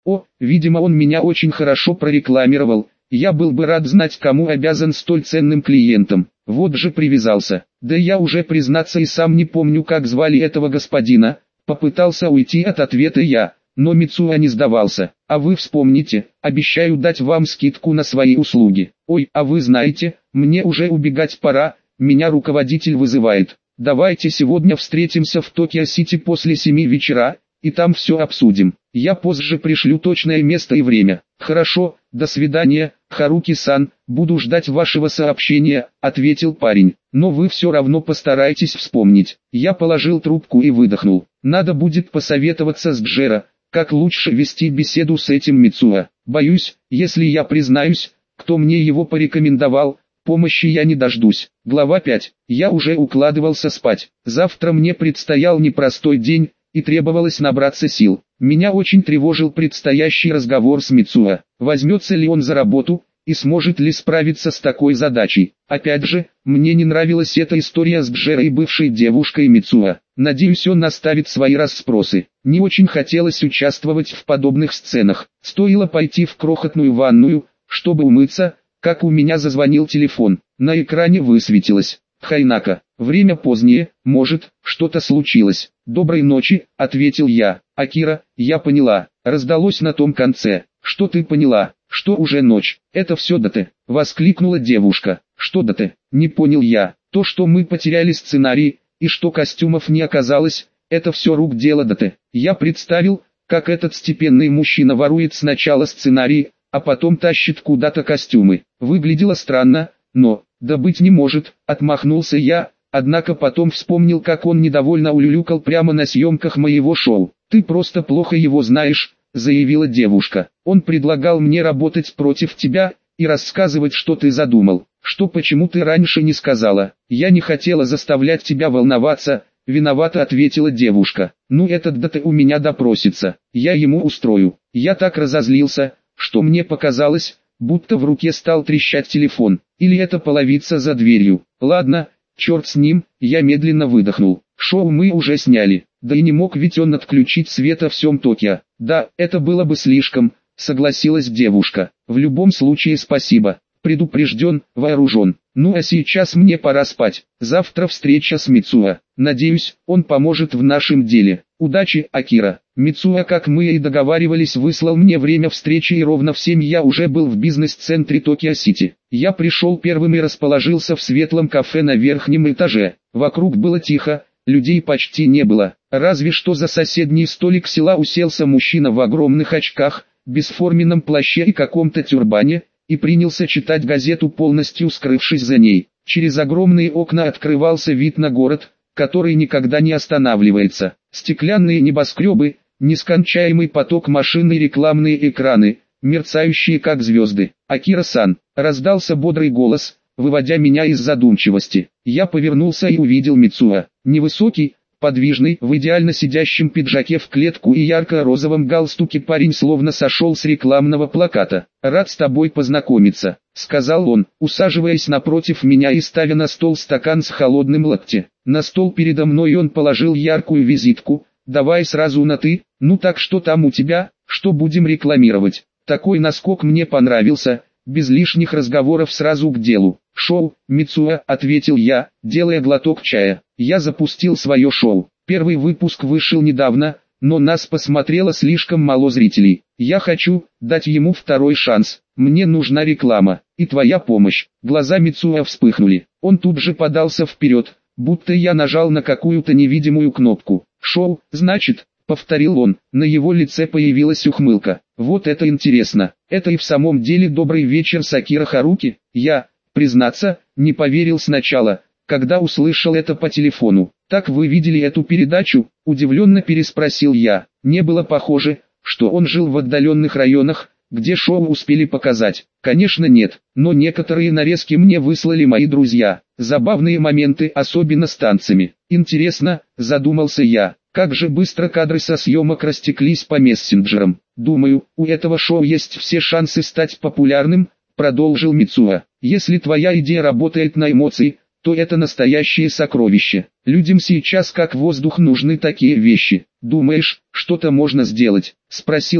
О, видимо он меня очень хорошо прорекламировал, я был бы рад знать, кому обязан столь ценным клиентом. Вот же привязался. Да я уже, признаться, и сам не помню, как звали этого господина. Попытался уйти от ответа я, но Мицуа не сдавался. А вы вспомните, обещаю дать вам скидку на свои услуги. Ой, а вы знаете, мне уже убегать пора, меня руководитель вызывает. Давайте сегодня встретимся в Токио-Сити после 7 вечера, и там все обсудим. Я позже пришлю точное место и время. Хорошо, до свидания, Харуки-сан, буду ждать вашего сообщения, ответил парень. Но вы все равно постарайтесь вспомнить. Я положил трубку и выдохнул. Надо будет посоветоваться с Джеро, как лучше вести беседу с этим Мицуа. Боюсь, если я признаюсь, кто мне его порекомендовал, помощи я не дождусь. Глава 5. Я уже укладывался спать. Завтра мне предстоял непростой день, и требовалось набраться сил. Меня очень тревожил предстоящий разговор с Мицуа. Возьмется ли он за работу, и сможет ли справиться с такой задачей. Опять же, мне не нравилась эта история с Джеро и бывшей девушкой Мицуа. Надеюсь, он наставит свои расспросы. Не очень хотелось участвовать в подобных сценах. Стоило пойти в крохотную ванную, чтобы умыться, как у меня зазвонил телефон. На экране высветилось: Хайнака, время позднее, может, что-то случилось. Доброй ночи, ответил я. Акира, я поняла, раздалось на том конце. Что ты поняла? Что уже ночь? Это все Дате, воскликнула девушка. Что Дате? Не понял я. То, что мы потеряли сценарий, и что костюмов не оказалось, это все рук дело Дате. Я представил, как этот степенный мужчина ворует сначала сценарий, а потом тащит куда-то костюмы. Выглядело странно, но, да быть не может, отмахнулся я, однако потом вспомнил, как он недовольно улюлюкал прямо на съемках моего шоу. Ты просто плохо его знаешь, заявила девушка. Он предлагал мне работать против тебя и рассказывать, что ты задумал. Что почему ты раньше не сказала? Я не хотела заставлять тебя волноваться, виновата ответила девушка. Ну этот Дате у меня допросится, я ему устрою. Я так разозлился, что мне показалось, будто в руке стал трещать телефон. Или это половица за дверью. Ладно, черт с ним, я медленно выдохнул. Шоу мы уже сняли. Да и не мог ведь он отключить свет во всем Токио. Да, это было бы слишком, согласилась девушка. В любом случае спасибо. Предупрежден, вооружен. Ну а сейчас мне пора спать. Завтра встреча с Мицуа. Надеюсь, он поможет в нашем деле. Удачи, Акира. Мицуа, как мы и договаривались, выслал мне время встречи, и ровно в 7 я уже был в бизнес-центре Токио-Сити. Я пришел первым и расположился в светлом кафе на верхнем этаже. Вокруг было тихо, людей почти не было. Разве что за соседний столик села уселся мужчина в огромных очках, бесформенном плаще и каком-то тюрбане, и принялся читать газету, полностью скрывшись за ней. Через огромные окна открывался вид на город, который никогда не останавливается. Стеклянные небоскребы, нескончаемый поток машин и рекламные экраны, мерцающие как звезды. «Акира-сан», раздался бодрый голос, выводя меня из задумчивости. Я повернулся и увидел Мицуа. Невысокий, подвижный, в идеально сидящем пиджаке в клетку и ярко-розовом галстуке парень словно сошел с рекламного плаката. «Рад с тобой познакомиться», — сказал он, усаживаясь напротив меня и ставя на стол стакан с холодным латте. На стол передо мной он положил яркую визитку. «Давай сразу на «ты», ну так что там у тебя, что будем рекламировать?» Такой наскок мне понравился, без лишних разговоров сразу к делу. «Шоу, Мицуа», — ответил я, делая глоток чая. Я запустил свое шоу. Первый выпуск вышел недавно, но нас посмотрело слишком мало зрителей. Я хочу дать ему второй шанс. Мне нужна реклама и твоя помощь. Глаза Мицуа вспыхнули. Он тут же подался вперед, будто я нажал на какую-то невидимую кнопку. «Шоу, значит», — повторил он. На его лице появилась ухмылка. «Вот это интересно. Это и в самом деле добрый вечер с Акира Харуки?» Я, признаться, не поверил сначала, когда услышал это по телефону. «Так вы видели эту передачу?» – удивленно переспросил я. Не было похоже, что он жил в отдаленных районах, где шоу успели показать. Конечно нет, но некоторые нарезки мне выслали мои друзья. Забавные моменты, особенно с танцами. Интересно, задумался я, как же быстро кадры со съемок растеклись по мессенджерам. Думаю, у этого шоу есть все шансы стать популярным, продолжил Мицуа. Если твоя идея работает на эмоции, то это настоящее сокровище. Людям сейчас как воздух нужны такие вещи. Думаешь, что-то можно сделать? Спросил я.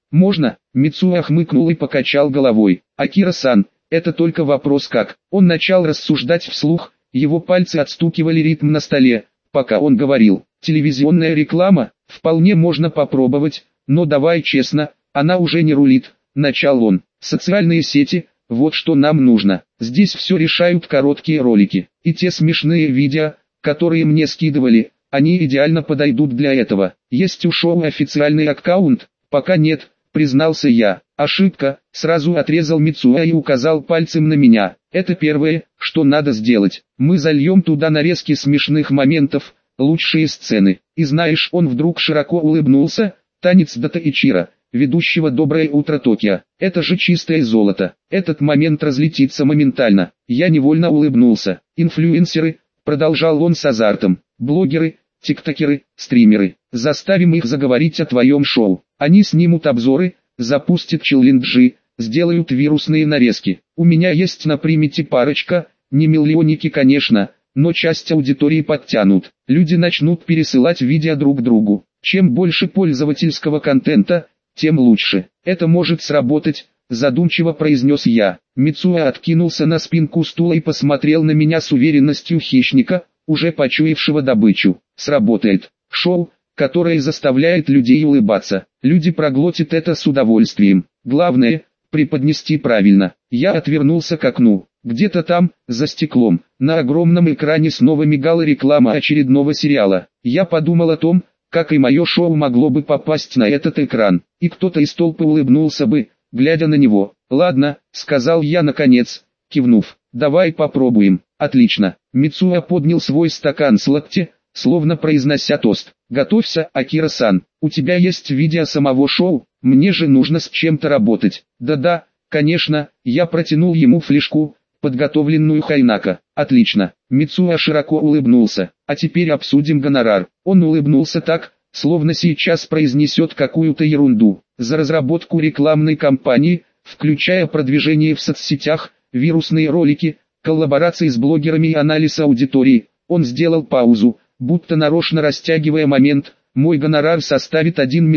Можно? Мицуя хмыкнул и покачал головой. Акира-сан, это только вопрос как. Он начал рассуждать вслух, его пальцы отстукивали ритм на столе, пока он говорил. Телевизионная реклама, вполне можно попробовать, но давай честно, она уже не рулит, начал он. Социальные сети, вот что нам нужно. Здесь все решают короткие ролики. И те смешные видео, которые мне скидывали, они идеально подойдут для этого. Есть у шоу официальный аккаунт? Пока нет, признался я. Ошибка, сразу отрезал Мицуя и указал пальцем на меня. Это первое, что надо сделать. Мы зальем туда нарезки смешных моментов, лучшие сцены. И знаешь, он вдруг широко улыбнулся, танец Дата Ичиро, ведущего «Доброе утро Токио». Это же чистое золото. Этот момент разлетится моментально. Я невольно улыбнулся. Инфлюенсеры, продолжал он с азартом, блогеры, тиктокеры, стримеры. Заставим их заговорить о твоем шоу. Они снимут обзоры, запустят челленджи, сделают вирусные нарезки. У меня есть на примете парочка, не миллионники конечно, но часть аудитории подтянут. Люди начнут пересылать видео друг другу. Чем больше пользовательского контента, тем лучше. Это может сработать, задумчиво произнес я. Мицуя откинулся на спинку стула и посмотрел на меня с уверенностью хищника, уже почуявшего добычу. Сработает. Шоу, которое заставляет людей улыбаться. Люди проглотят это с удовольствием. Главное, преподнести правильно. Я отвернулся к окну. Где-то там, за стеклом, на огромном экране снова мигала реклама очередного сериала. Я подумал о том, как и мое шоу могло бы попасть на этот экран, и кто-то из толпы улыбнулся бы, глядя на него. «Ладно», — сказал я наконец, кивнув, — «давай попробуем». «Отлично». Мицуя поднял свой стакан с латте, словно произнося тост. «Готовься, Акира-сан, у тебя есть видео самого шоу, мне же нужно с чем-то работать». «Да-да, конечно», я протянул ему флешку, подготовленную Хайнако. «Отлично». Мицуя широко улыбнулся. «А теперь обсудим гонорар». Он улыбнулся так, словно сейчас произнесет какую-то ерунду. За разработку рекламной кампании, включая продвижение в соцсетях, вирусные ролики, коллаборации с блогерами и анализ аудитории, он сделал паузу, будто нарочно растягивая момент. «Мой гонорар составит 1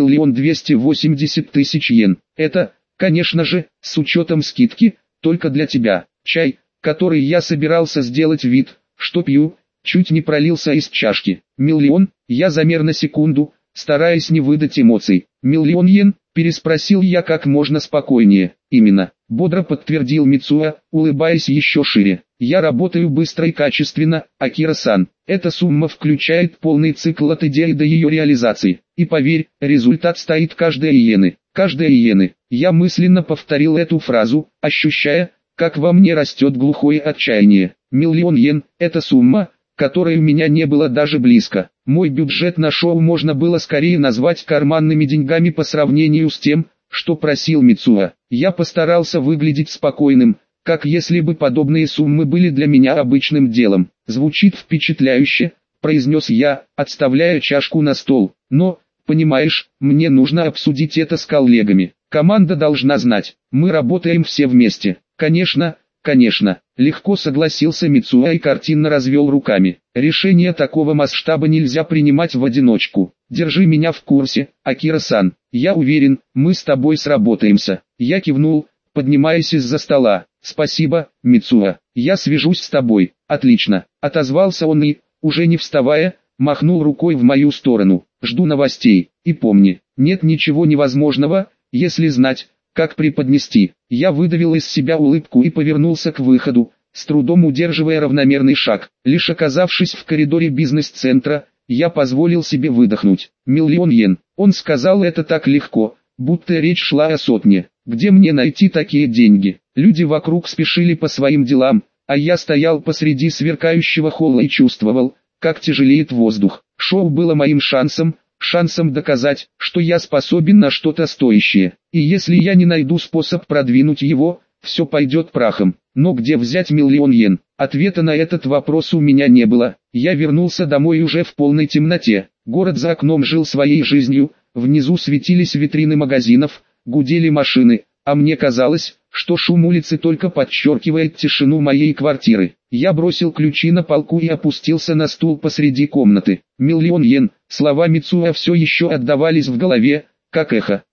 280 000 йен. Это, конечно же, с учетом скидки, только для тебя. Чай, который я собирался сделать вид, что пью, чуть не пролился из чашки. 1 000 000, я замер на секунду, стараясь не выдать эмоций. 1 000 000 йен, переспросил я как можно спокойнее. Именно, бодро подтвердил Мицуя, улыбаясь еще шире. Я работаю быстро и качественно, Акира-сан. Эта сумма включает полный цикл от идеи до ее реализации. И поверь, результат стоит каждой иены. Каждой иены. Я мысленно повторил эту фразу, ощущая, как во мне растет глухое отчаяние. 1 000 000 йен – это сумма, которой у меня не было даже близко. Мой бюджет на шоу можно было скорее назвать карманными деньгами по сравнению с тем, что просил Мицуя. Я постарался выглядеть спокойным, как если бы подобные суммы были для меня обычным делом. «Звучит впечатляюще», – произнес я, отставляя чашку на стол. «Но, понимаешь, мне нужно обсудить это с коллегами. Команда должна знать, мы работаем все вместе». «Конечно, конечно», — легко согласился Мицуя и картинно развел руками. «Решение такого масштаба нельзя принимать в одиночку. Держи меня в курсе, Акира-сан. Я уверен, мы с тобой сработаемся». Я кивнул, поднимаясь из-за стола. «Спасибо, Мицуя. Я свяжусь с тобой». «Отлично», — отозвался он и, уже не вставая, махнул рукой в мою сторону. «Жду новостей. И помни, нет ничего невозможного, если знать, как преподнести». Я выдавил из себя улыбку и повернулся к выходу, с трудом удерживая равномерный шаг. Лишь оказавшись в коридоре бизнес-центра, я позволил себе выдохнуть. 1 000 000 йен. Он сказал это так легко, будто речь шла о сотне. Где мне найти такие деньги? Люди вокруг спешили по своим делам, а я стоял посреди сверкающего холла и чувствовал, как тяжелеет воздух. Шоу было моим шансом доказать, что я способен на что-то стоящее. И если я не найду способ продвинуть его, все пойдет прахом. Но где взять 1 000 000 йен? Ответа на этот вопрос у меня не было. Я вернулся домой уже в полной темноте. Город за окном жил своей жизнью, внизу светились витрины магазинов, гудели машины, а мне казалось, что шум улицы только подчеркивает тишину моей квартиры. Я бросил ключи на полку и опустился на стул посреди комнаты. 1 000 000 йен. Слова Мицуя все еще отдавались в голове, как эхо.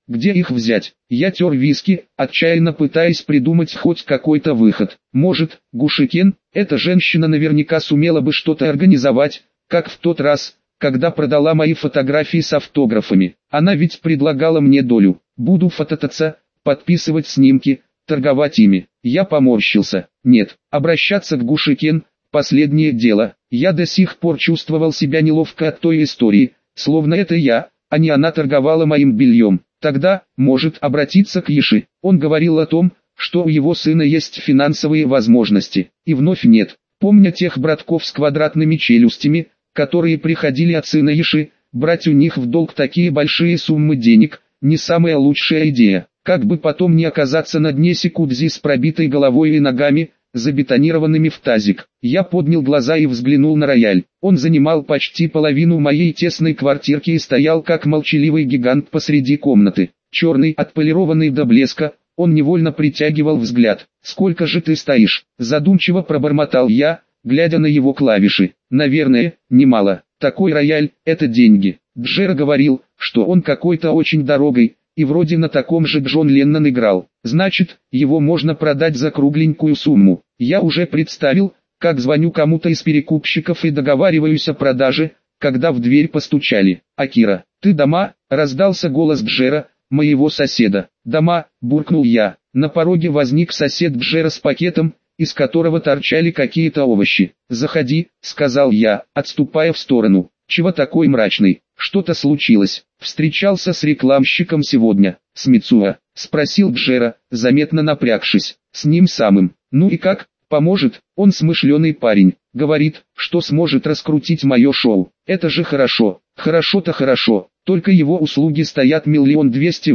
Где их взять? Я тер виски, отчаянно пытаясь придумать хоть какой-то выход. Может, Гушикен, эта женщина наверняка сумела бы что-то организовать, как в тот раз, когда продала мои фотографии с автографами. Она ведь предлагала мне долю. Буду фототаться, подписывать снимки, торговать ими. Я поморщился. Нет, обращаться к Гушикен – последнее дело. Я до сих пор чувствовал себя неловко от той истории, словно это я, а не она торговала моим бельем. Тогда, может, обратиться к Еши. Он говорил о том, что у его сына есть финансовые возможности. И вновь нет. Помня тех братков с квадратными челюстями, которые приходили от сына Еши, брать у них в долг такие большие суммы денег – не самая лучшая идея. Как бы потом не оказаться на дне Секудзи с пробитой головой и ногами, забетонированными в тазик. Я поднял глаза и взглянул на рояль. Он занимал почти половину моей тесной квартирки и стоял как молчаливый гигант посреди комнаты. Черный, отполированный до блеска, он невольно притягивал взгляд. «Сколько же ты стоишь?» – задумчиво пробормотал я, глядя на его клавиши. «Наверное, немало. Такой рояль – это деньги». Джера говорил, что он какой-то очень дорогой, и вроде на таком же Джон Леннон играл. Значит, его можно продать за кругленькую сумму. Я уже представил, как звоню кому-то из перекупщиков и договариваюсь о продаже, когда в дверь постучали. «Акира, ты дома?» – раздался голос Джера, моего соседа. «Дома», – буркнул я. На пороге возник сосед Джера с пакетом, из которого торчали какие-то овощи. «Заходи», – сказал я, отступая в сторону. «Чего такой мрачный? Что-то случилось?» «Встречался с рекламщиком сегодня, с Мицуа?» – спросил Джера, заметно напрягшись. «С ним самым. Ну и как? Поможет?» «Он смышленый парень. Говорит, что сможет раскрутить мое шоу. Это же хорошо. Хорошо-то хорошо. Только его услуги стоят 1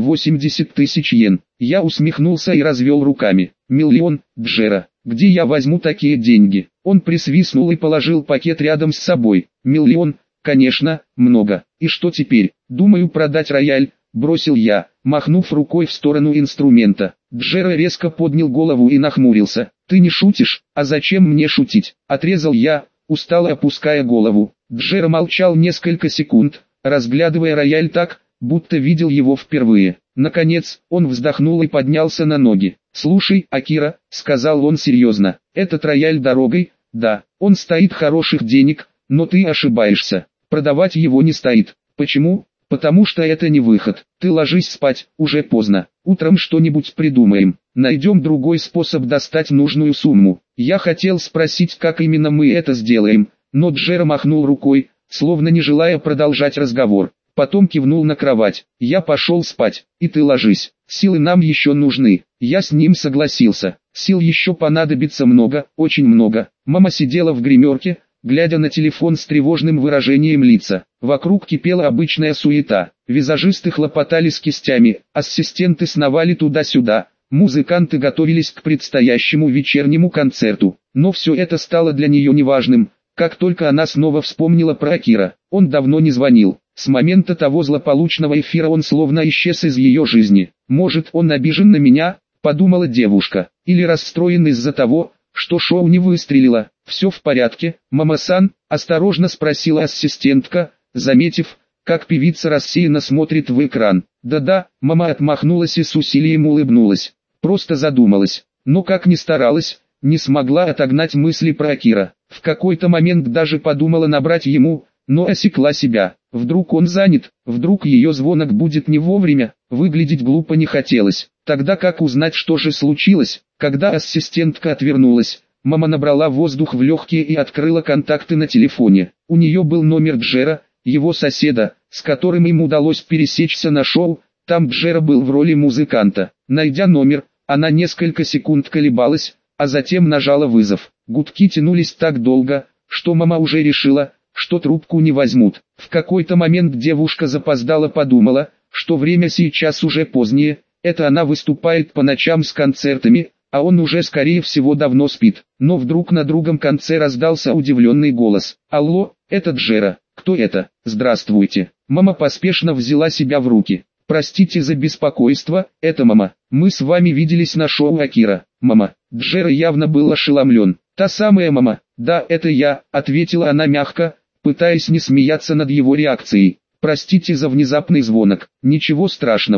280 000 йен». Я усмехнулся и развел руками. «1 Джера, где я возьму такие деньги?» Он присвистнул и положил пакет рядом с собой. 1 000 000. «Конечно, много. И что теперь? Думаю продать рояль», – бросил я, махнув рукой в сторону инструмента. Джера резко поднял голову и нахмурился. «Ты не шутишь? А зачем мне шутить?» – отрезал я, устало опуская голову. Джера молчал несколько секунд, разглядывая рояль так, будто видел его впервые. Наконец, он вздохнул и поднялся на ноги. «Слушай, Акира», – сказал он серьезно, – «этот рояль дорогой, да, он стоит хороших денег, но ты ошибаешься. Продавать его не стоит. Почему? Потому что это не выход. Ты ложись спать, уже поздно. Утром что-нибудь придумаем. Найдем другой способ достать нужную сумму». Я хотел спросить, как именно мы это сделаем, но Джера махнул рукой, словно не желая продолжать разговор. Потом кивнул на кровать. «Я пошел спать, и ты ложись. Силы нам еще нужны». Я с ним согласился. Сил еще понадобится много, очень много. Мама сидела в гримерке, глядя на телефон с тревожным выражением лица. Вокруг кипела обычная суета. Визажисты хлопотали с кистями, ассистенты сновали туда-сюда, музыканты готовились к предстоящему вечернему концерту. Но все это стало для нее неважным, как только она снова вспомнила про Акира. Он давно не звонил. С момента того злополучного эфира он словно исчез из ее жизни. «Может, он обижен на меня?» – подумала девушка. «Или расстроен из-за того, что шоу не выстрелило?» «Все в порядке, мама-сан?» – осторожно спросила ассистентка, заметив, как певица рассеянно смотрит в экран. «Да-да», мама отмахнулась и с усилием улыбнулась. Просто задумалась, но как ни старалась, не смогла отогнать мысли про Акира. В какой-то момент даже подумала набрать ему, но осекла себя. Вдруг он занят, вдруг ее звонок будет не вовремя, выглядеть глупо не хотелось. Тогда как узнать, что же случилось? Когда ассистентка отвернулась, мама набрала воздух в легкие и открыла контакты на телефоне. У нее был номер Джера, его соседа, с которым им удалось пересечься на шоу. Там Джера был в роли музыканта. Найдя номер, она несколько секунд колебалась, а затем нажала вызов. Гудки тянулись так долго, что мама уже решила, что трубку не возьмут. В какой-то момент девушка запоздала, подумала, что время сейчас уже позднее, это она выступает по ночам с концертами, а он уже скорее всего давно спит. Но вдруг на другом конце раздался удивленный голос. «Алло, это Джера. Кто это?» «Здравствуйте». Мама поспешно взяла себя в руки. «Простите за беспокойство, это мама. Мы с вами виделись на шоу Акира». «Мама». Джера явно был ошеломлен. «Та самая мама?» «Да, это я», — ответила она мягко, пытаясь не смеяться над его реакцией. «Простите за внезапный звонок». «Ничего страшного.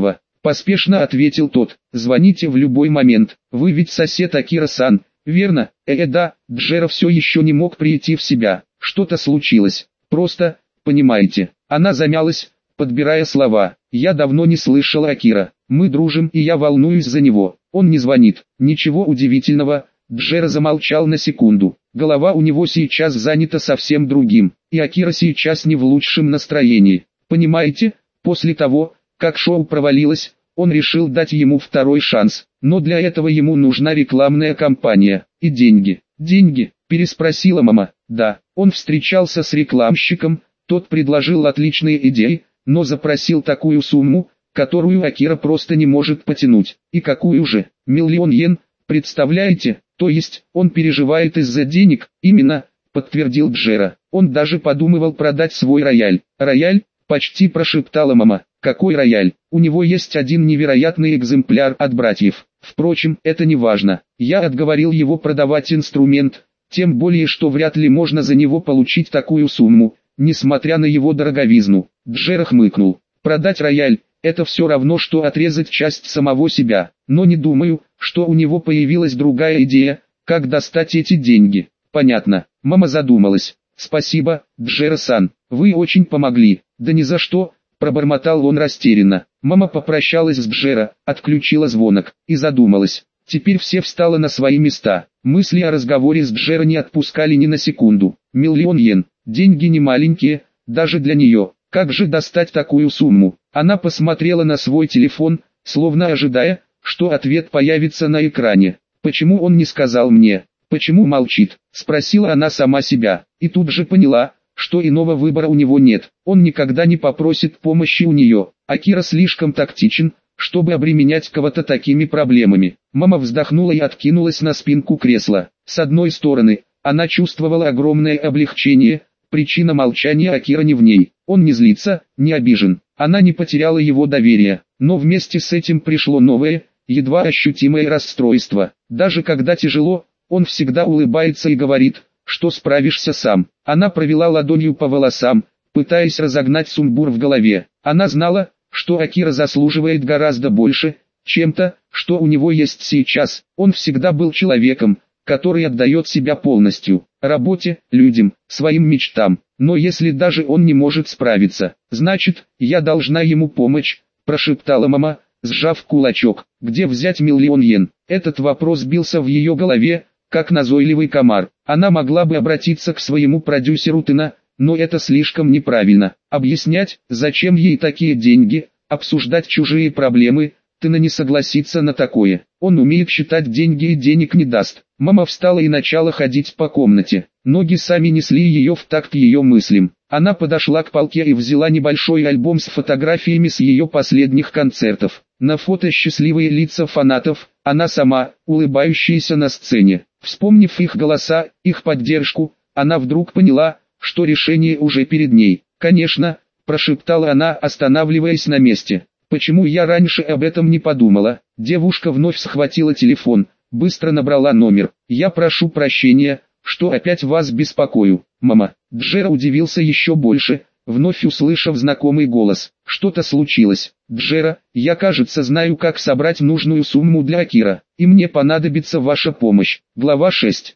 поспешно ответил тот. Звоните в любой момент, вы ведь сосед Акира-сан, верно? Да, Джера все еще не мог прийти в себя. Что-то случилось, просто, понимаете. Она замялась, подбирая слова. Я давно не слышала Акира. Мы дружим и я волнуюсь за него. Он не звонит. Ничего удивительного. Джера замолчал на секунду. Голова у него сейчас занята совсем другим. И Акира сейчас не в лучшем настроении. Понимаете, после того, как шоу провалилось, он решил дать ему второй шанс. Но для этого ему нужна рекламная кампания. И деньги. Деньги? Переспросила мама. Да, он встречался с рекламщиком. Тот предложил отличные идеи, но запросил такую сумму, которую Акира просто не может потянуть. И какую же? 1 000 000 йен, представляете? То есть, он переживает из-за денег, именно, подтвердил Джера. Он даже подумывал продать свой рояль. Рояль? Почти прошептала мама. Какой рояль? У него есть один невероятный экземпляр от братьев. Впрочем, это не важно. Я отговорил его продавать инструмент, тем более что вряд ли можно за него получить такую сумму, несмотря на его дороговизну. Джера хмыкнул. Продать рояль – это все равно, что отрезать часть самого себя. Но не думаю, что у него появилась другая идея, как достать эти деньги. Понятно. Мама задумалась. Спасибо, Джера-сан, вы очень помогли. Да ни за что, пробормотал он растерянно. Мама попрощалась с Джера, отключила звонок и задумалась. Теперь все встало на свои места. Мысли о разговоре с Джера не отпускали ни на секунду. 1 000 000 йен. Деньги не маленькие, даже для нее. Как же достать такую сумму? Она посмотрела на свой телефон, словно ожидая, что ответ появится на экране. Почему он не сказал мне? Почему молчит? Спросила она сама себя. И тут же поняла, что иного выбора у него нет. Он никогда не попросит помощи у нее. Акира слишком тактичен, чтобы обременять кого-то такими проблемами. Мама вздохнула и откинулась на спинку кресла. С одной стороны, она чувствовала огромное облегчение. Причина молчания Акира не в ней. Он не злится, не обижен. Она не потеряла его доверия. Но вместе с этим пришло новое, едва ощутимое расстройство. Даже когда тяжело, он всегда улыбается и говорит, что справишься сам. Она провела ладонью по волосам, пытаясь разогнать сумбур в голове. Она знала, что Акира заслуживает гораздо больше, чем-то, что у него есть сейчас. Он всегда был человеком, который отдает себя полностью, работе, людям, своим мечтам. Но если даже он не может справиться, значит, я должна ему помочь, прошептала мама, сжав кулачок. Где взять 1 000 000 йен? Этот вопрос бился в ее голове, как назойливый комар. Она могла бы обратиться к своему продюсеру Тына, но это слишком неправильно. Объяснять, зачем ей такие деньги, обсуждать чужие проблемы, Тына не согласится на такое. Он умеет считать деньги и денег не даст. Мама встала и начала ходить по комнате. Ноги сами несли ее в такт ее мыслям. Она подошла к полке и взяла небольшой альбом с фотографиями с ее последних концертов. На фото счастливые лица фанатов, она сама, улыбающаяся на сцене. Вспомнив их голоса, их поддержку, она вдруг поняла, что решение уже перед ней. «Конечно», – прошептала она, останавливаясь на месте. «Почему я раньше об этом не подумала?» Девушка вновь схватила телефон, быстро набрала номер. «Я прошу прощения, что опять вас беспокою, мама». Джера удивился еще больше, вновь услышав знакомый голос. «Что-то случилось?» «Джера, я, кажется, знаю, как собрать нужную сумму для Акира, и мне понадобится ваша помощь». Глава 6.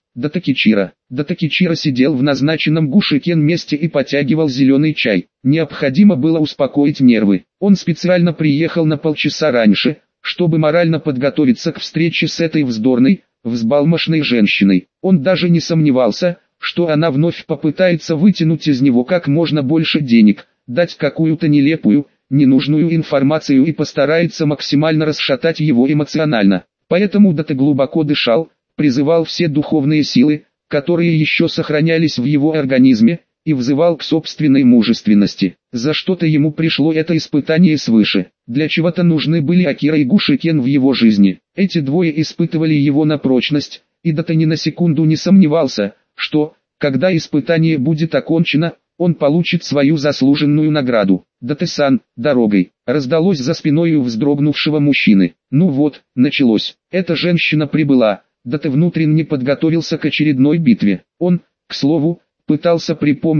Датакичиро сидел в назначенном Гушикен месте и потягивал зеленый чай. Необходимо было успокоить нервы. Он специально приехал на полчаса раньше, чтобы морально подготовиться к встрече с этой вздорной, взбалмошной женщиной. Он даже не сомневался, что она вновь попытается вытянуть из него как можно больше денег, дать какую-то нелепую, ненужную информацию и постарается максимально расшатать его эмоционально. Поэтому Дата глубоко дышал, призывал все духовные силы, которые еще сохранялись в его организме, и взывал к собственной мужественности. За что-то ему пришло это испытание свыше. Для чего-то нужны были Акира и Гушикен в его жизни. Эти двое испытывали его на прочность, и Дата ни на секунду не сомневался, что, когда испытание будет окончено, он получит свою заслуженную награду. «Дата-сан, дорогой!» раздалось за спиной у вздрогнувшего мужчины. Ну вот, началось. Эта женщина прибыла. Дата внутренне подготовился к очередной битве. Он, к слову, пытался припомнить,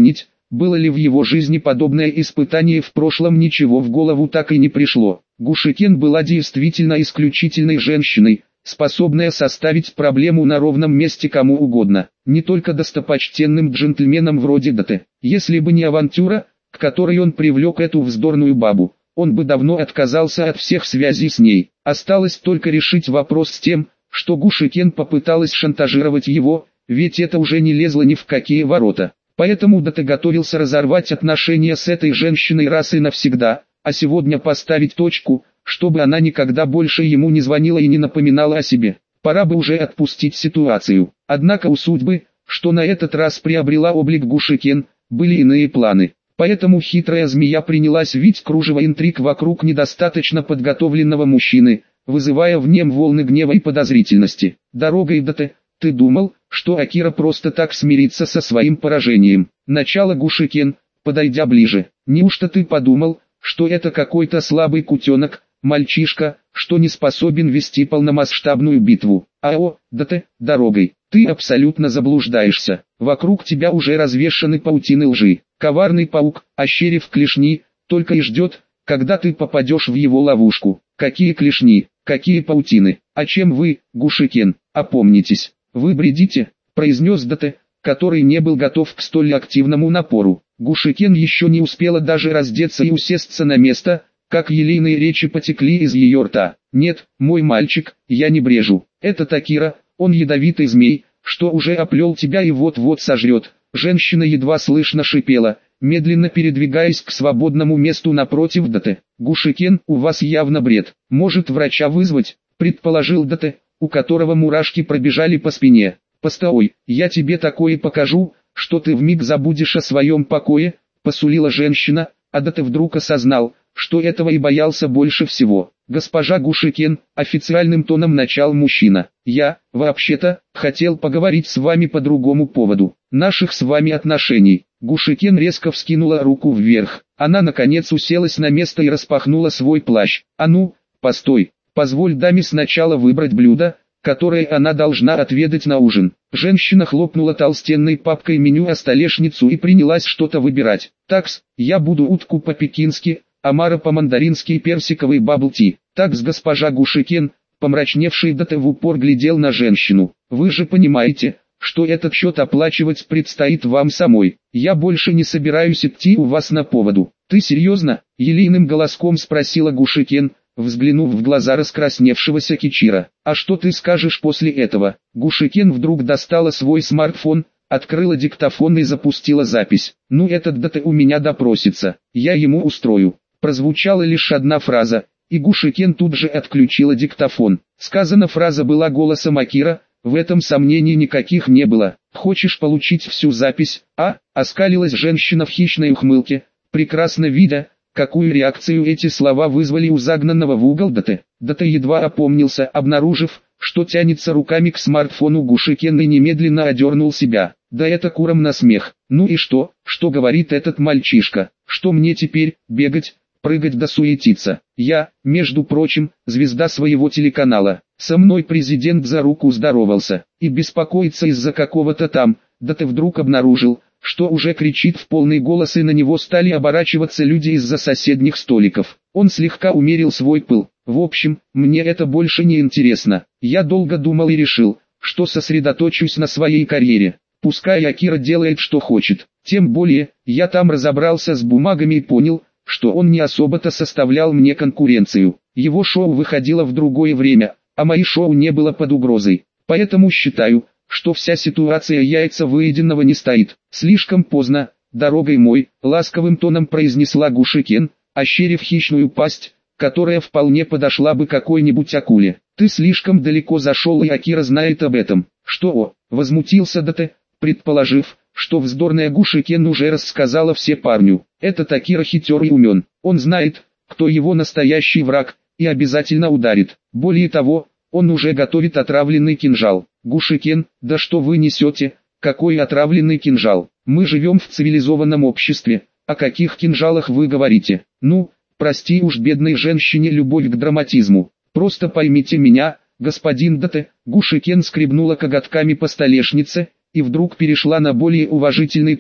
было ли в его жизни подобное испытание в прошлом, ничего в голову так и не пришло. Гушикен была действительно исключительной женщиной, способная составить проблему на ровном месте кому угодно, не только достопочтенным джентльменам вроде Дате. Если бы не авантюра, к которой он привлек эту вздорную бабу, он бы давно отказался от всех связей с ней. Осталось только решить вопрос с тем, что Гушикен попыталась шантажировать его, ведь это уже не лезло ни в какие ворота. Поэтому Дате готовился разорвать отношения с этой женщиной раз и навсегда, а сегодня поставить точку, чтобы она никогда больше ему не звонила и не напоминала о себе. Пора бы уже отпустить ситуацию. Однако у судьбы, что на этот раз приобрела облик Гушикен, были иные планы. Поэтому хитрая змея принялась вить кружево интриг вокруг недостаточно подготовленного мужчины, вызывая в нем волны гнева и подозрительности. «Дорогой Дате, ты думал, что Акира просто так смирится со своим поражением?» Начало Гушикен, подойдя ближе. «Неужто ты подумал, что это какой-то слабый кутенок, мальчишка, что не способен вести полномасштабную битву? Дате, дорогой, ты абсолютно заблуждаешься. Вокруг тебя уже развешаны паутины лжи. Коварный паук, ощерив клешни, только и ждет, когда ты попадешь в его ловушку. Какие клешни, какие паутины, а чем вы, Гушикен, опомнитесь? Вы бредите», произнес Дате, который не был готов к столь активному напору. Гушикен еще не успела даже раздеться и усесться на место, как елейные речи потекли из ее рта. «Нет, мой мальчик, я не брежу. Это Акира, он ядовитый змей, что уже оплел тебя и вот-вот сожрет». Женщина едва слышно шипела, медленно передвигаясь к свободному месту напротив Дате. «Гушикен, у вас явно бред. Может, врача вызвать?» предположил Дате, у которого мурашки пробежали по спине. «Постой, я тебе такое покажу, что ты вмиг забудешь о своем покое», посулила женщина, а Дате вдруг осознал, что этого и боялся больше всего. «Госпожа Гушикен», официальным тоном начал мужчина, «я, вообще-то, хотел поговорить с вами по другому поводу, наших с вами отношений». Гушикен резко вскинула руку вверх. Она наконец уселась на место и распахнула свой плащ. «А ну, постой, позволь даме сначала выбрать блюдо, которое она должна отведать на ужин». Женщина хлопнула толстенной папкой меню о столешницу и принялась что-то выбирать. «Такс, я буду утку по-пекински, омара по-мандарински и персиковый бабл-ти». «Такс, госпожа Гушикен», помрачневший Дате в упор глядел на женщину. «Вы же понимаете, что этот счет оплачивать предстоит вам самой. Я больше не собираюсь идти у вас на поводу». «Ты серьезно?» — елейным голоском спросила Гушикен, взглянув в глаза раскрасневшегося Кичира. «А что ты скажешь после этого?» Гушикен вдруг достала свой смартфон, открыла диктофон и запустила запись. «Ну этот Дате у меня допросится, я ему устрою». Прозвучала лишь одна фраза, и Гушикен тут же отключила диктофон. Сказана фраза была голосом Акира, в этом сомнений никаких не было. «Хочешь получить всю запись, а?» — оскалилась женщина в хищной ухмылке, прекрасно видя, какую реакцию эти слова вызвали у загнанного в угол Дате. Дате едва опомнился, обнаружив, что тянется руками к смартфону Гушикен, и немедленно одернул себя. Да это курам на смех. «Ну и что говорит этот мальчишка? Что мне теперь, бегать, прыгать да суетиться? Я, между прочим, звезда своего телеканала. Со мной президент за руку здоровался, и беспокоится из-за какого-то там». Дате вдруг обнаружил, что уже кричит в полный голос, и на него стали оборачиваться люди из-за соседних столиков. Он слегка умерил свой пыл. «В общем, мне это больше не интересно. Я долго думал и решил, что сосредоточусь на своей карьере. Пускай Акира делает что хочет. Тем более, я там разобрался с бумагами и понял, что он не особо-то составлял мне конкуренцию. Его шоу выходило в другое время, а мои шоу не было под угрозой. Поэтому считаю, что вся ситуация яйца выеденного не стоит. Слишком поздно, дорогой мой», — ласковым тоном произнесла Гушикен, ощерив хищную пасть, которая вполне подошла бы какой-нибудь акуле. «Ты слишком далеко зашел, и Акира знает об этом». «Что?» — возмутился Дате, предположив, что вздорная Гушикен уже рассказала все парню. «Этот Акира хитер и умен. Он знает, кто его настоящий враг, и обязательно ударит. Более того, он уже готовит отравленный кинжал». «Гушикен, да что вы несете? Какой отравленный кинжал? Мы живем в цивилизованном обществе. О каких кинжалах вы говорите?» «Ну, прости уж бедной женщине любовь к драматизму. Просто поймите меня, господин Дате». Гушикен скребнула коготками по столешнице, и вдруг перешла на более уважительный тон,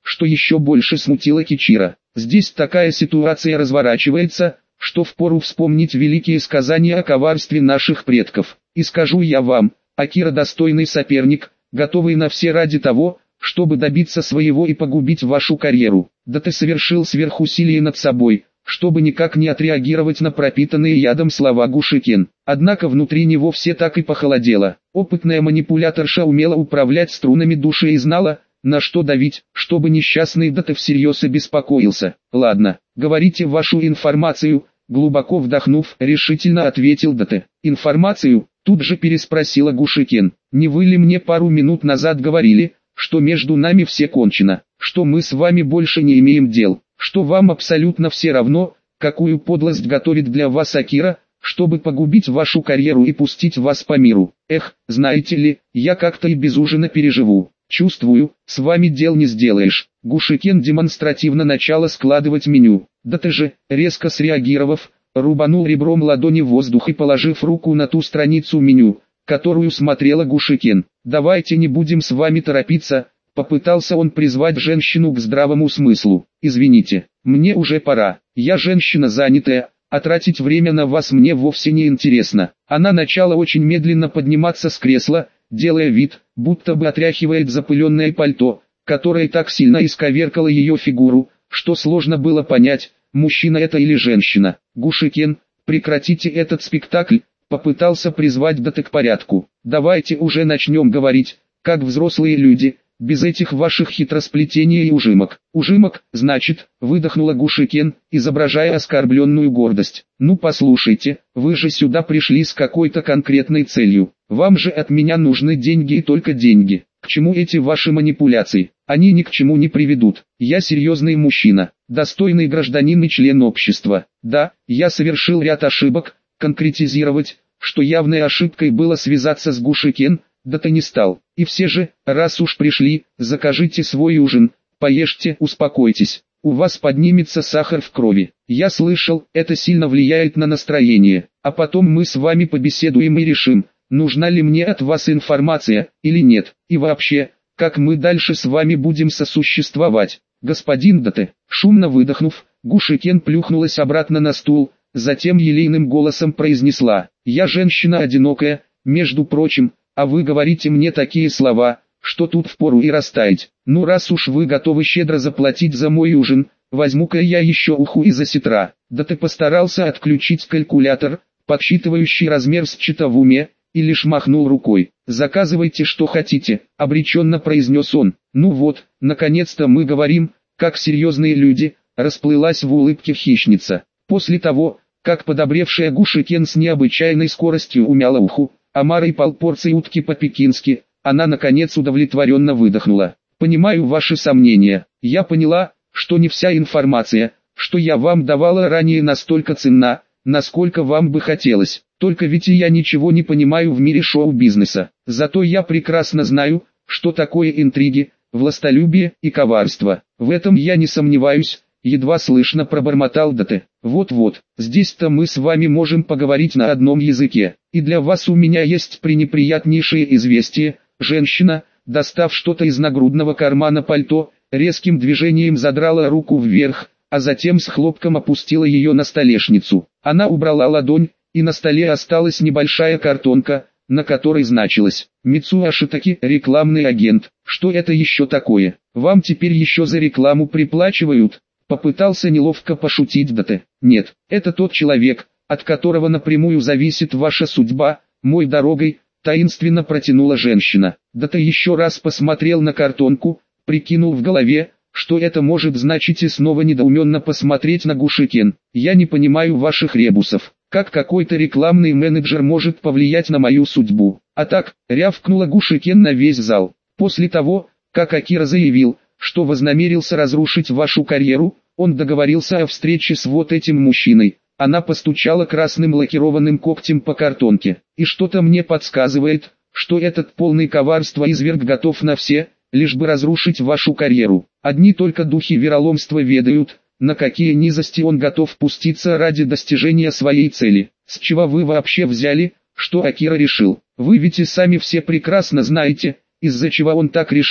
что еще больше смутило Кичиро. Здесь такая ситуация разворачивается, что впору вспомнить великие сказания о коварстве наших предков. И скажу я вам, Акира достойный соперник, готовый на все ради того, чтобы добиться своего и погубить вашу карьеру. Да ты совершил сверхусилие над собой, чтобы никак не отреагировать на пропитанные ядом слова Гушикен. Однако внутри него все так и похолодело. Опытная манипуляторша умела управлять струнами души и знала, на что давить, чтобы несчастный Дате всерьез обеспокоился. «Ладно, говорите вашу информацию», глубоко вдохнув, решительно ответил Дате. «Информацию?» Тут же переспросила Гушикен. «Не вы ли мне пару минут назад говорили, что между нами все кончено, что мы с вами больше не имеем дел, что вам абсолютно все равно, какую подлость готовит для вас Акира, чтобы погубить вашу карьеру и пустить вас по миру? Эх, знаете ли, я как-то и без ужина переживу. Чувствую, с вами дел не сделаешь». Гушикен демонстративно начала складывать меню. «Да ты же», резко среагировав, рубанул ребром ладони в воздух и положив руку на ту страницу меню, которую смотрела Гушикен. «Давайте не будем с вами торопиться», попытался он призвать женщину к здравому смыслу. «Извините, мне уже пора, я женщина занятая, а тратить время на вас мне вовсе не интересно». Она начала очень медленно подниматься с кресла, делая вид, будто бы отряхивает запыленное пальто, которое так сильно исковеркало ее фигуру, что сложно было понять, мужчина это или женщина. «Гушикен, прекратите этот спектакль», попытался призвать Дате к порядку. «Давайте уже начнем говорить, как взрослые люди, без этих ваших хитросплетений и ужимок». «Ужимок, значит», выдохнула Гушикен, изображая оскорбленную гордость. «Ну послушайте, вы же сюда пришли с какой-то конкретной целью. Вам же от меня нужны деньги и только деньги. К чему эти ваши манипуляции? Они ни к чему не приведут. Я серьезный мужчина, достойный гражданин и член общества. Да, я совершил ряд ошибок, конкретизировать, что явной ошибкой было связаться с Гушикен, Дате не стал. И все же, раз уж пришли, закажите свой ужин, поешьте, успокойтесь. У вас поднимется сахар в крови. Я слышал, это сильно влияет на настроение. А потом мы с вами побеседуем и решим, нужна ли мне от вас информация, или нет. И вообще, как мы дальше с вами будем сосуществовать. Господин Дате». Шумно выдохнув, Гушикен плюхнулась обратно на стул, затем елейным голосом произнесла: «Я женщина одинокая, между прочим, а вы говорите мне такие слова, что тут впору и растаять. Ну раз уж вы готовы щедро заплатить за мой ужин, возьму-ка я еще уху из осетра». Дате постарался отключить калькулятор, подсчитывающий размер счета в уме, и лишь махнул рукой. «Заказывайте что хотите», — обреченно произнес он. «Ну вот, наконец-то мы говорим, как серьезные люди», — расплылась в улыбке хищница. После того, как подобревшая Гушикен с необычайной скоростью умяла уху, омара и полпорции утки по-пекински, она наконец удовлетворенно выдохнула. «Понимаю ваши сомнения. Я поняла, что не вся информация, что я вам давала ранее, настолько ценна, насколько вам бы хотелось. Только ведь и я ничего не понимаю в мире шоу-бизнеса. Зато я прекрасно знаю, что такое интриги, властолюбие и коварство. В этом я не сомневаюсь», — едва слышно пробормотал Дате. «Вот-вот, здесь-то мы с вами можем поговорить на одном языке. И для вас у меня есть пренеприятнейшее известие». Женщина, достав что-то из нагрудного кармана пальто, резким движением задрала руку вверх, а затем с хлопком опустила ее на столешницу. Она убрала ладонь, и на столе осталась небольшая картонка, на которой значилось: «Мицуо Ашитаки, рекламный агент». «Что это еще такое? Вам теперь еще за рекламу приплачивают?» Попытался неловко пошутить Дате. «Нет, это тот человек, от которого напрямую зависит ваша судьба, мой дорогой», таинственно протянула женщина. Дате еще раз посмотрел на картонку, прикинул в голове, что это может значить, и снова недоуменно посмотреть на Гушикен. «Я не понимаю ваших ребусов. Как какой-то рекламный менеджер может повлиять на мою судьбу?» «А так», рявкнула Гушикен на весь зал. «После того, как Акира заявил, что вознамерился разрушить вашу карьеру, он договорился о встрече с вот этим мужчиной». Она постучала красным лакированным когтем по картонке. «И что-то мне подсказывает, что этот полный коварства изверг готов на все, лишь бы разрушить вашу карьеру. Одни только духи вероломства ведают, на какие низости он готов пуститься ради достижения своей цели. С чего вы вообще взяли, что Акира решил? Вы ведь и сами все прекрасно знаете, из-за чего он так решил.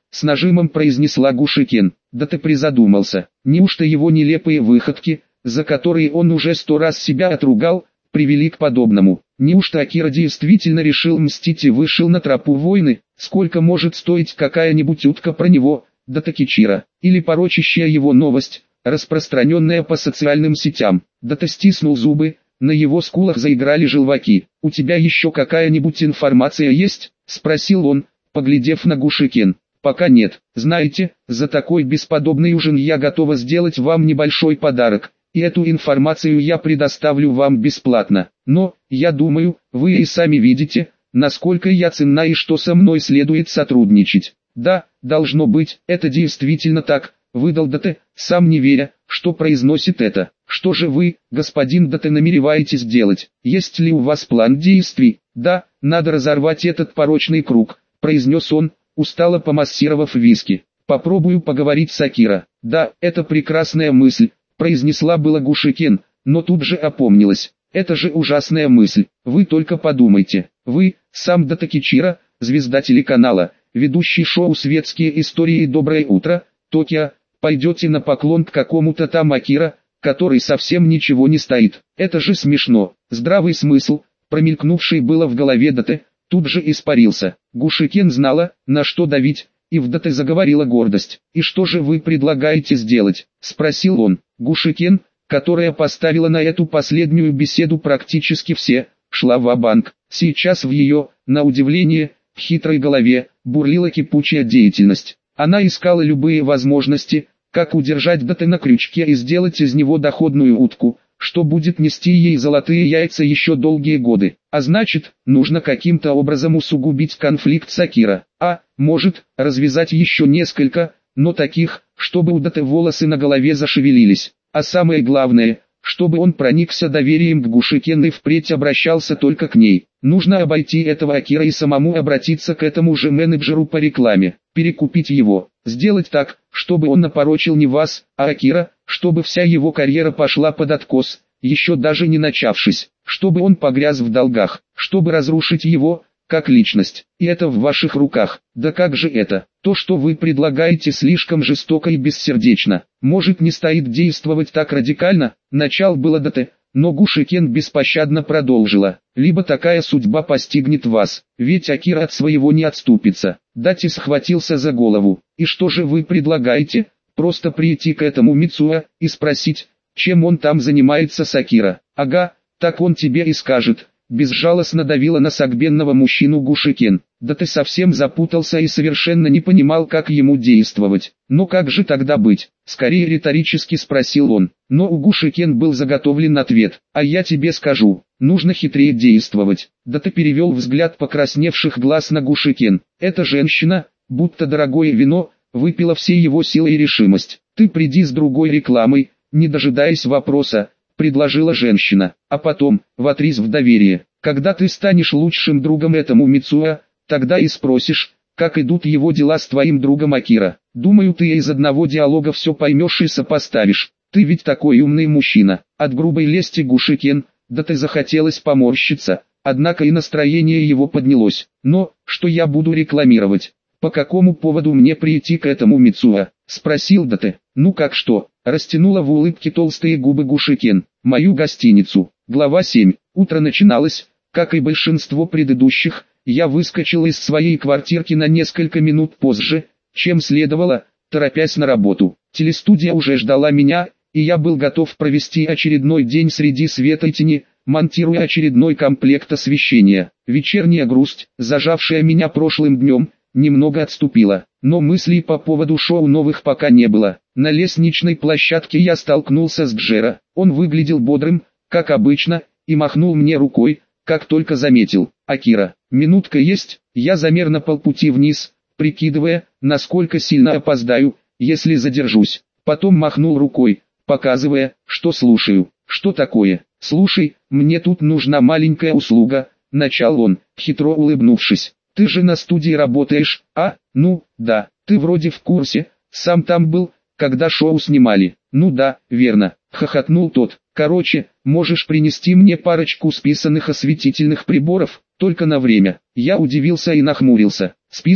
с нажимом произнесла Гушикен. Да ты призадумался, неужто его нелепые выходки, за которые он уже 100 раз себя отругал, привели к подобному? Неужто Акира действительно решил мстить и вышел на тропу войны? Сколько может стоить какая-нибудь утка про него, да Такичира, или порочащая его новость, распространенная по социальным сетям? Дата стиснул зубы, на его скулах заиграли желваки. «У тебя еще какая-нибудь информация есть?» — спросил он, поглядев на Гушикен. «Пока нет. Знаете, за такой бесподобный ужин я готова сделать вам небольшой подарок, и эту информацию я предоставлю вам бесплатно. Но, я думаю, вы и сами видите, насколько я ценна и что со мной следует сотрудничать». «Да, должно быть, это действительно так», — выдал Дате, сам не веря, что произносит это. «Что же вы, господин Дате, намереваетесь делать? Есть ли у вас план действий?» «Да, надо разорвать этот порочный круг», — произнес он, устало помассировав виски. «Попробую поговорить с Акира». «Да, это прекрасная мысль», — произнесла была Гушикен, но тут же опомнилась. «Это же ужасная мысль, вы только подумайте. Вы, сам Датакичира, звезда телеканала, ведущий шоу «Светские истории» и «Доброе утро, Токио», пойдете на поклон к какому-то там Акира, который совсем ничего не стоит. Это же смешно». Здравый смысл, промелькнувший было в голове Дате, тут же испарился. Гушикен знала, на что давить, и в Дате заговорила гордость. «И что же вы предлагаете сделать?» — спросил он. Гушикен, которая поставила на эту последнюю беседу практически все, шла ва-банк. Сейчас в ее, на удивление, хитрой голове, бурлила кипучая деятельность. Она искала любые возможности, как удержать Дате на крючке и сделать из него доходную утку, что будет нести ей золотые яйца еще долгие годы. А значит, нужно каким-то образом усугубить конфликт с Акира. А, может, развязать еще несколько, но таких, чтобы у Дате волосы на голове зашевелились. А самое главное, чтобы он проникся доверием к Гушикен и впредь обращался только к ней. Нужно обойти этого Акира и самому обратиться к этому же менеджеру по рекламе, перекупить его, сделать так, чтобы он напорочил не вас, а Акира, чтобы вся его карьера пошла под откос, еще даже не начавшись, чтобы он погряз в долгах, чтобы разрушить его, как личность. И это в ваших руках. Да как же это? То, что вы предлагаете, слишком жестоко и бессердечно. Может, не стоит действовать так радикально? Начал было Дате, но Гушикен беспощадно продолжила. Либо такая судьба постигнет вас, ведь Акира от своего не отступится. Дате схватился за голову. И что же вы предлагаете? Просто прийти к этому Мицуа и спросить, чем он там занимается с Акира. Ага, так он тебе и скажет. Безжалостно давила на согбенного мужчину Гушикен. Да ты совсем запутался и совершенно не понимал, как ему действовать. Но как же тогда быть? Скорее риторически спросил он. Но у Гушикен был заготовлен ответ. А я тебе скажу, нужно хитрее действовать. Да ты перевел взгляд покрасневших глаз на Гушикен. Эта женщина, будто дорогое вино, выпила все его силы и решимость. Ты приди с другой рекламой, не дожидаясь вопроса, предложила женщина, а потом, вотрись в доверие. Когда ты станешь лучшим другом этому Мицуа, тогда и спросишь, как идут его дела с твоим другом Акира. Думаю, ты из одного диалога все поймешь и сопоставишь. Ты ведь такой умный мужчина. От грубой лести Гушикен, да ты захотелось поморщиться, однако и настроение его поднялось. Но, что я буду рекламировать? По какому поводу мне прийти к этому Мицуа? Спросил Дате. Ну как что? Растянула в улыбке толстые губы Гушикен. Мою гостиницу. Глава 7. Утро начиналось, как и большинство предыдущих. Я выскочил из своей квартирки на несколько минут позже, чем следовало, торопясь на работу. Телестудия уже ждала меня, и я был готов провести очередной день среди света и тени, монтируя очередной комплект освещения. Вечерняя грусть, зажавшая меня прошлым днем, немного отступила, но мыслей по поводу шоу новых пока не было. На лестничной площадке я столкнулся с Джеро. Он выглядел бодрым, как обычно, и махнул мне рукой, как только заметил. «Акира, минутка есть?» Я замер на полпути вниз, прикидывая, насколько сильно опоздаю, если задержусь. Потом махнул рукой, показывая, что слушаю. «Что такое?» «Слушай, мне тут нужна маленькая услуга», — начал он, хитро улыбнувшись. «Ты же на студии работаешь, а? Ну, да, ты вроде в курсе, сам там был, когда шоу снимали». «Ну да, верно», — хохотнул тот. «Короче, можешь принести мне парочку списанных осветительных приборов, только на время». Я удивился и нахмурился. «Списанных?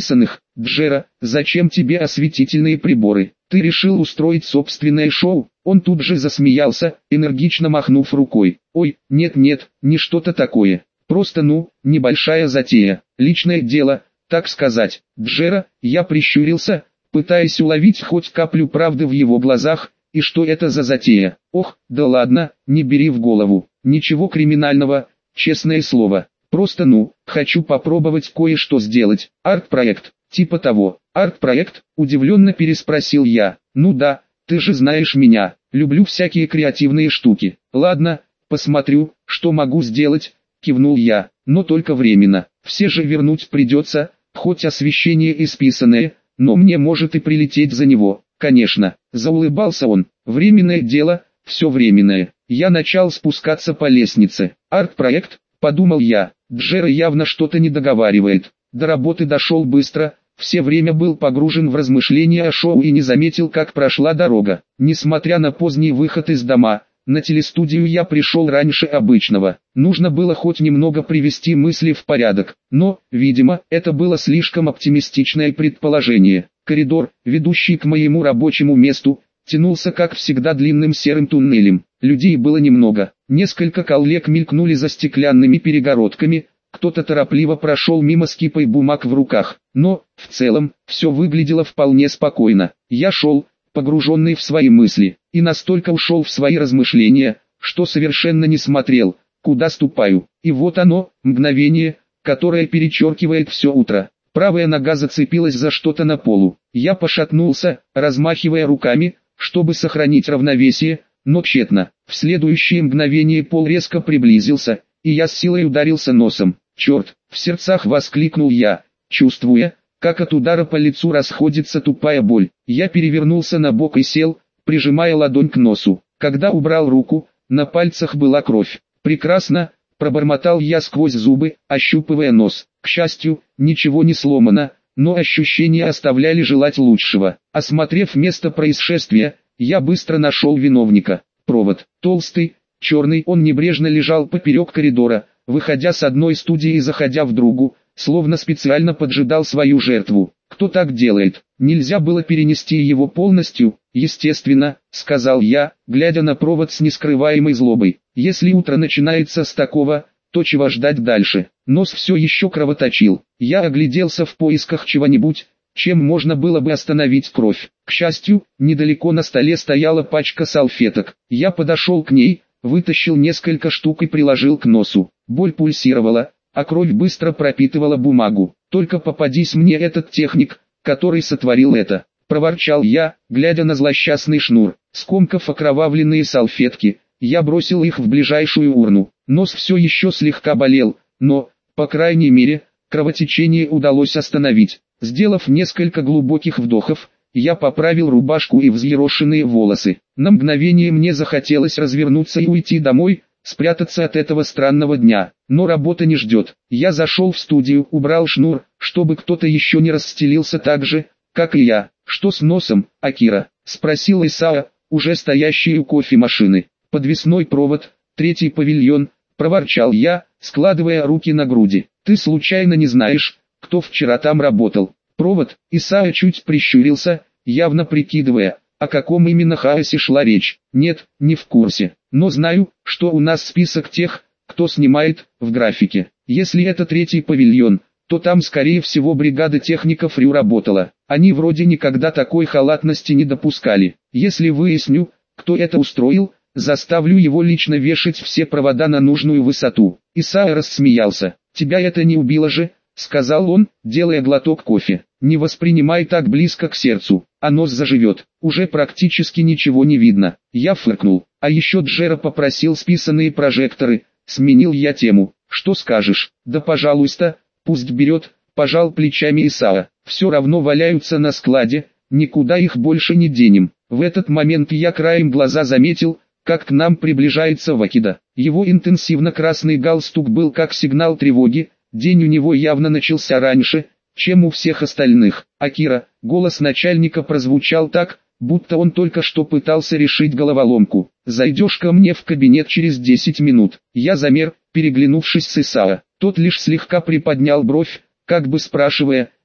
Джера, зачем тебе осветительные приборы? Ты решил устроить собственное шоу? Он тут же засмеялся, энергично махнув рукой. Ой, нет, не что-то такое. Просто небольшая затея, личное дело, так сказать. Джера, я прищурился, пытаясь уловить хоть каплю правды в его глазах, и что это за затея? Ох, да ладно, не бери в голову, ничего криминального, честное слово. Просто хочу попробовать кое-что сделать. Арт-проект, типа того. Арт-проект, удивленно переспросил я. Ну да, ты же знаешь меня, люблю всякие креативные штуки. Ладно, посмотрю, что могу сделать, кивнул я, но только временно. Все же вернуть придется, хоть освещение исписанное, но мне может и прилететь за него. Конечно, заулыбался он. Временное дело, все временное. Я начал спускаться по лестнице. Арт-проект, подумал я, Джера явно что-то не договаривает. До работы дошел быстро, все время был погружен в размышления о шоу и не заметил, как прошла дорога. Несмотря на поздний выход из дома, на телестудию я пришел раньше обычного. Нужно было хоть немного привести мысли в порядок, но, видимо, это было слишком оптимистичное предположение. Коридор, ведущий к моему рабочему месту, тянулся как всегда длинным серым туннелем. Людей было немного, несколько коллег мелькнули за стеклянными перегородками, кто-то торопливо прошел мимо с кипой бумаг в руках, но, в целом, все выглядело вполне спокойно. Я шел, погруженный в свои мысли, и настолько ушел в свои размышления, что совершенно не смотрел, куда ступаю. И вот оно, мгновение, которое перечеркивает все утро. Правая нога зацепилась за что-то на полу. Я пошатнулся, размахивая руками, чтобы сохранить равновесие, но тщетно. В следующее мгновение пол резко приблизился, и я с силой ударился носом. «Черт!» — в сердцах воскликнул я, чувствуя, как от удара по лицу расходится тупая боль. Я перевернулся на бок и сел, прижимая ладонь к носу. Когда убрал руку, на пальцах была кровь. «Прекрасно!» — пробормотал я сквозь зубы, ощупывая нос. К счастью, ничего не сломано, но ощущения оставляли желать лучшего. Осмотрев место происшествия, я быстро нашел виновника. Провод, толстый, черный, он небрежно лежал поперек коридора, выходя с одной студии и заходя в другую, словно специально поджидал свою жертву. Кто так делает? Нельзя было перенести его полностью, естественно, сказал я, глядя на провод с нескрываемой злобой. Если утро начинается с такого, то чего ждать дальше? Нос все еще кровоточил. Я огляделся в поисках чего-нибудь, чем можно было бы остановить кровь. К счастью, недалеко на столе стояла пачка салфеток. Я подошел к ней, вытащил несколько штук и приложил к носу. Боль пульсировала, а кровь быстро пропитывала бумагу. Только попадись мне этот техник, который сотворил это, проворчал я, глядя на злосчастный шнур. Скомкав окровавленные салфетки, я бросил их в ближайшую урну. Нос все еще слегка болел, но, по крайней мере, кровотечение удалось остановить. Сделав несколько глубоких вдохов, я поправил рубашку и взъерошенные волосы. На мгновение мне захотелось развернуться и уйти домой, спрятаться от этого странного дня. Но работа не ждет. Я зашел в студию, убрал шнур, чтобы кто-то еще не расстелился так же, как и я. «Что с носом, Акира?» — спросил Исао, уже стоящий у кофемашины. «Подвесной провод, третий павильон», — проворчал я, складывая руки на груди. «Ты случайно не знаешь, кто вчера там работал?» «Провод?» — Исао чуть прищурился, явно прикидывая, о каком именно хаосе шла речь. «Нет, не в курсе, но знаю, что у нас список тех, кто снимает, в графике. Если это третий павильон, то там скорее всего бригада техников РЮ работала. Они вроде никогда такой халатности не допускали. Если выясню, кто это устроил, заставлю его лично вешать все провода на нужную высоту». Исао рассмеялся. «Тебя это не убило же?» — сказал он, делая глоток кофе. «Не воспринимай так близко к сердцу, а нос заживет. Уже практически ничего не видно». Я фыркнул. «А еще Джера попросил списанные прожекторы», — сменил я тему. «Что скажешь?» «Да пожалуйста, пусть берет», — пожал плечами Исао. «Все равно валяются на складе, никуда их больше не денем». В этот момент я краем глаза заметил, как к нам приближается Вакида. Его интенсивно-красный галстук был как сигнал тревоги. День у него явно начался раньше, чем у всех остальных. «Акира», голос начальника прозвучал так, будто он только что пытался решить головоломку. «Зайдешь ко мне в кабинет через 10 минут». Я замер, переглянувшись с Исао. Тот лишь слегка приподнял бровь, как бы спрашивая,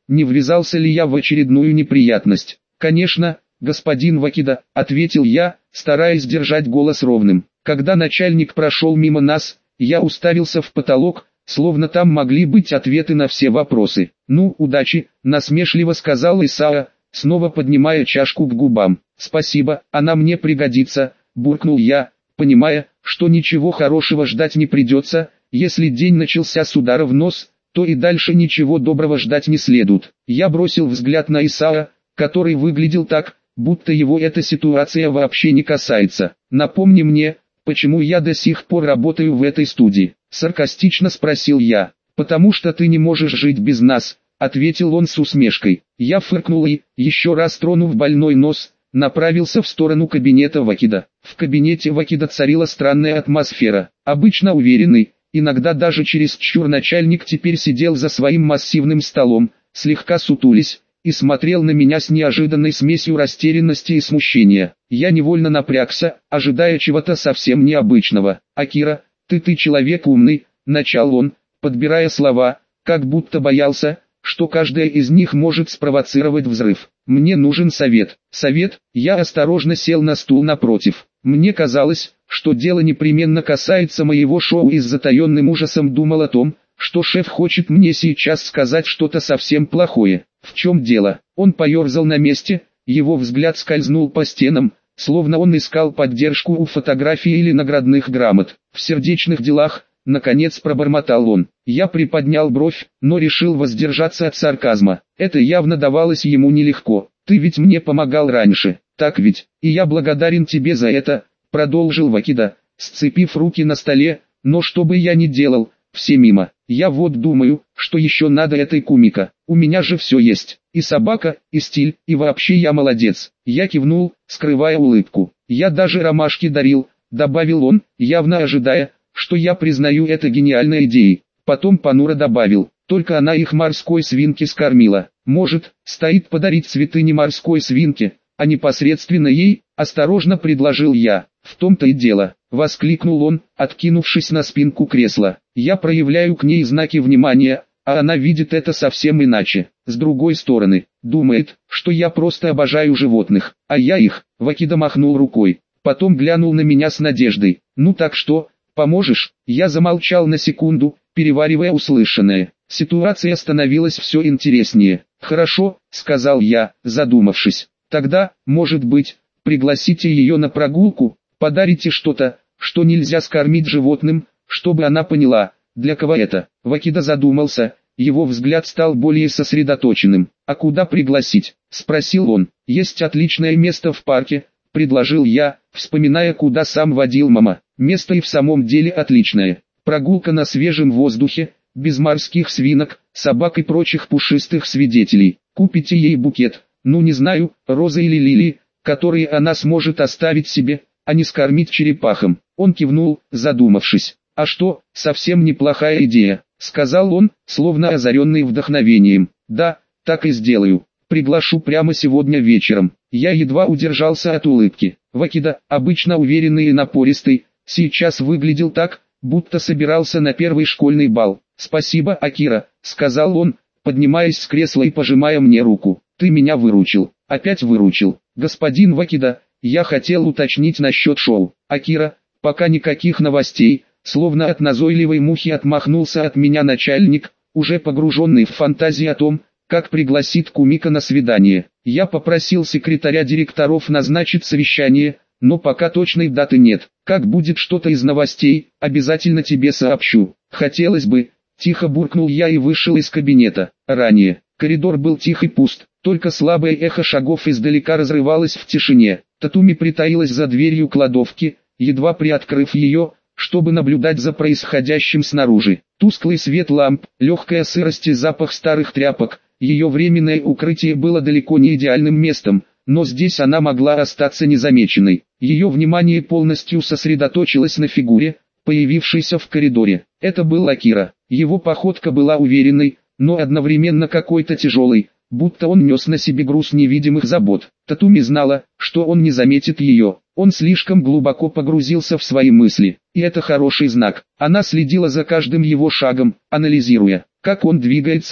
не ввязался ли я в очередную неприятность. «Конечно, господин Вакида», — ответил я, стараясь держать голос ровным. Когда начальник прошел мимо нас, я уставился в потолок, словно там могли быть ответы на все вопросы. «Ну, удачи», — насмешливо сказал Исаа, снова поднимая чашку к губам. «Спасибо, она мне пригодится», — буркнул я, понимая, что ничего хорошего ждать не придется. Если день начался с удара в нос, то и дальше ничего доброго ждать не следует. Я бросил взгляд на Исаа, который выглядел так, будто его эта ситуация вообще не касается. «Напомни мне, почему я до сих пор работаю в этой студии?» — саркастично спросил я. «Потому что ты не можешь жить без нас», — ответил он с усмешкой. Я фыркнул и, еще раз тронув больной нос, направился в сторону кабинета Вакида. В кабинете Вакида царила странная атмосфера. Обычно уверенный, иногда даже чересчур начальник теперь сидел за своим массивным столом, слегка сутулясь, и смотрел на меня с неожиданной смесью растерянности и смущения. Я невольно напрягся, ожидая чего-то совсем необычного. «Акира, ты человек умный», — начал он, подбирая слова, как будто боялся, что каждая из них может спровоцировать взрыв. «Мне нужен совет». «Совет?» Я осторожно сел на стул напротив. Мне казалось, что дело непременно касается моего шоу, и с затаенным ужасом думал о том, что шеф хочет мне сейчас сказать что-то совсем плохое. «В чем дело?» Он поерзал на месте, его взгляд скользнул по стенам, словно он искал поддержку у фотографий или наградных грамот. «В сердечных делах», наконец пробормотал он. Я приподнял бровь, но решил воздержаться от сарказма. Это явно давалось ему нелегко. «Ты ведь мне помогал раньше, так ведь? И я благодарен тебе за это», продолжил Вакида, сцепив руки на столе. «Но что бы я ни делал, все мимо. Я вот думаю, что еще надо этой Кумико. У меня же все есть. И собака, и стиль, и вообще я молодец». Я кивнул, скрывая улыбку. «Я даже ромашки дарил», добавил он, явно ожидая, что я признаю это гениальной идеей. Потом понуро добавил: «Только она их морской свинке скормила. Может, стоит подарить цветы не морской свинке, а непосредственно ей?» Осторожно предложил я. «В том-то и дело», воскликнул он, откинувшись на спинку кресла. «Я проявляю к ней знаки внимания, а она видит это совсем иначе. С другой стороны, думает, что я просто обожаю животных, а я их». Вакида махнул рукой, потом глянул на меня с надеждой. «Ну так что, поможешь?» Я замолчал на секунду, переваривая услышанное. Ситуация становилась все интереснее. «Хорошо», — сказал я, задумавшись. «Тогда, может быть, пригласите ее на прогулку, подарите что-то, что нельзя скормить животным, чтобы она поняла, для кого это». Вакида задумался, его взгляд стал более сосредоточенным. «А куда пригласить?» — спросил он. «Есть отличное место в парке», — предложил я, вспоминая, куда сам водил мама. Место и в самом деле отличное. Прогулка на свежем воздухе, без морских свинок, собак и прочих пушистых свидетелей. Купите ей букет, ну не знаю, розы или лилии, которые она сможет оставить себе, а не скормить черепахам». Он кивнул, задумавшись. «А что, совсем неплохая идея», — сказал он, словно озаренный вдохновением. «Да, так и сделаю. Приглашу прямо сегодня вечером». Я едва удержался от улыбки. Вакида, обычно уверенный и напористый, сейчас выглядел так, будто собирался на первый школьный бал. «Спасибо, Акира», — сказал он, поднимаясь с кресла и пожимая мне руку. «Ты меня выручил». «Опять выручил». «Господин Вакида, я хотел уточнить насчет шоу». «Акира, пока никаких новостей», словно от назойливой мухи отмахнулся от меня начальник, уже погруженный в фантазии о том, как пригласит Кумико на свидание. Я попросил секретаря директоров назначить совещание, но пока точной даты нет. Как будет что-то из новостей, обязательно тебе сообщу. Хотелось бы, тихо буркнул я и вышел из кабинета. Ранее коридор был тих и пуст, только слабое эхо шагов издалека разрывалось в тишине. Татуми притаилась за дверью кладовки, едва приоткрыв ее, чтобы наблюдать за происходящим снаружи. Тусклый свет ламп, легкая сырость и запах старых тряпок. Ее временное укрытие было далеко не идеальным местом, но здесь она могла остаться незамеченной. Ее внимание полностью сосредоточилось на фигуре, появившейся в коридоре. Это был Акира. Его походка была уверенной, но одновременно какой-то тяжелой, будто он нес на себе груз невидимых забот. Татуми знала, что он не заметит ее. Он слишком глубоко погрузился в свои мысли, и это хороший знак. Она следила за каждым его шагом, анализируя, как он двигается,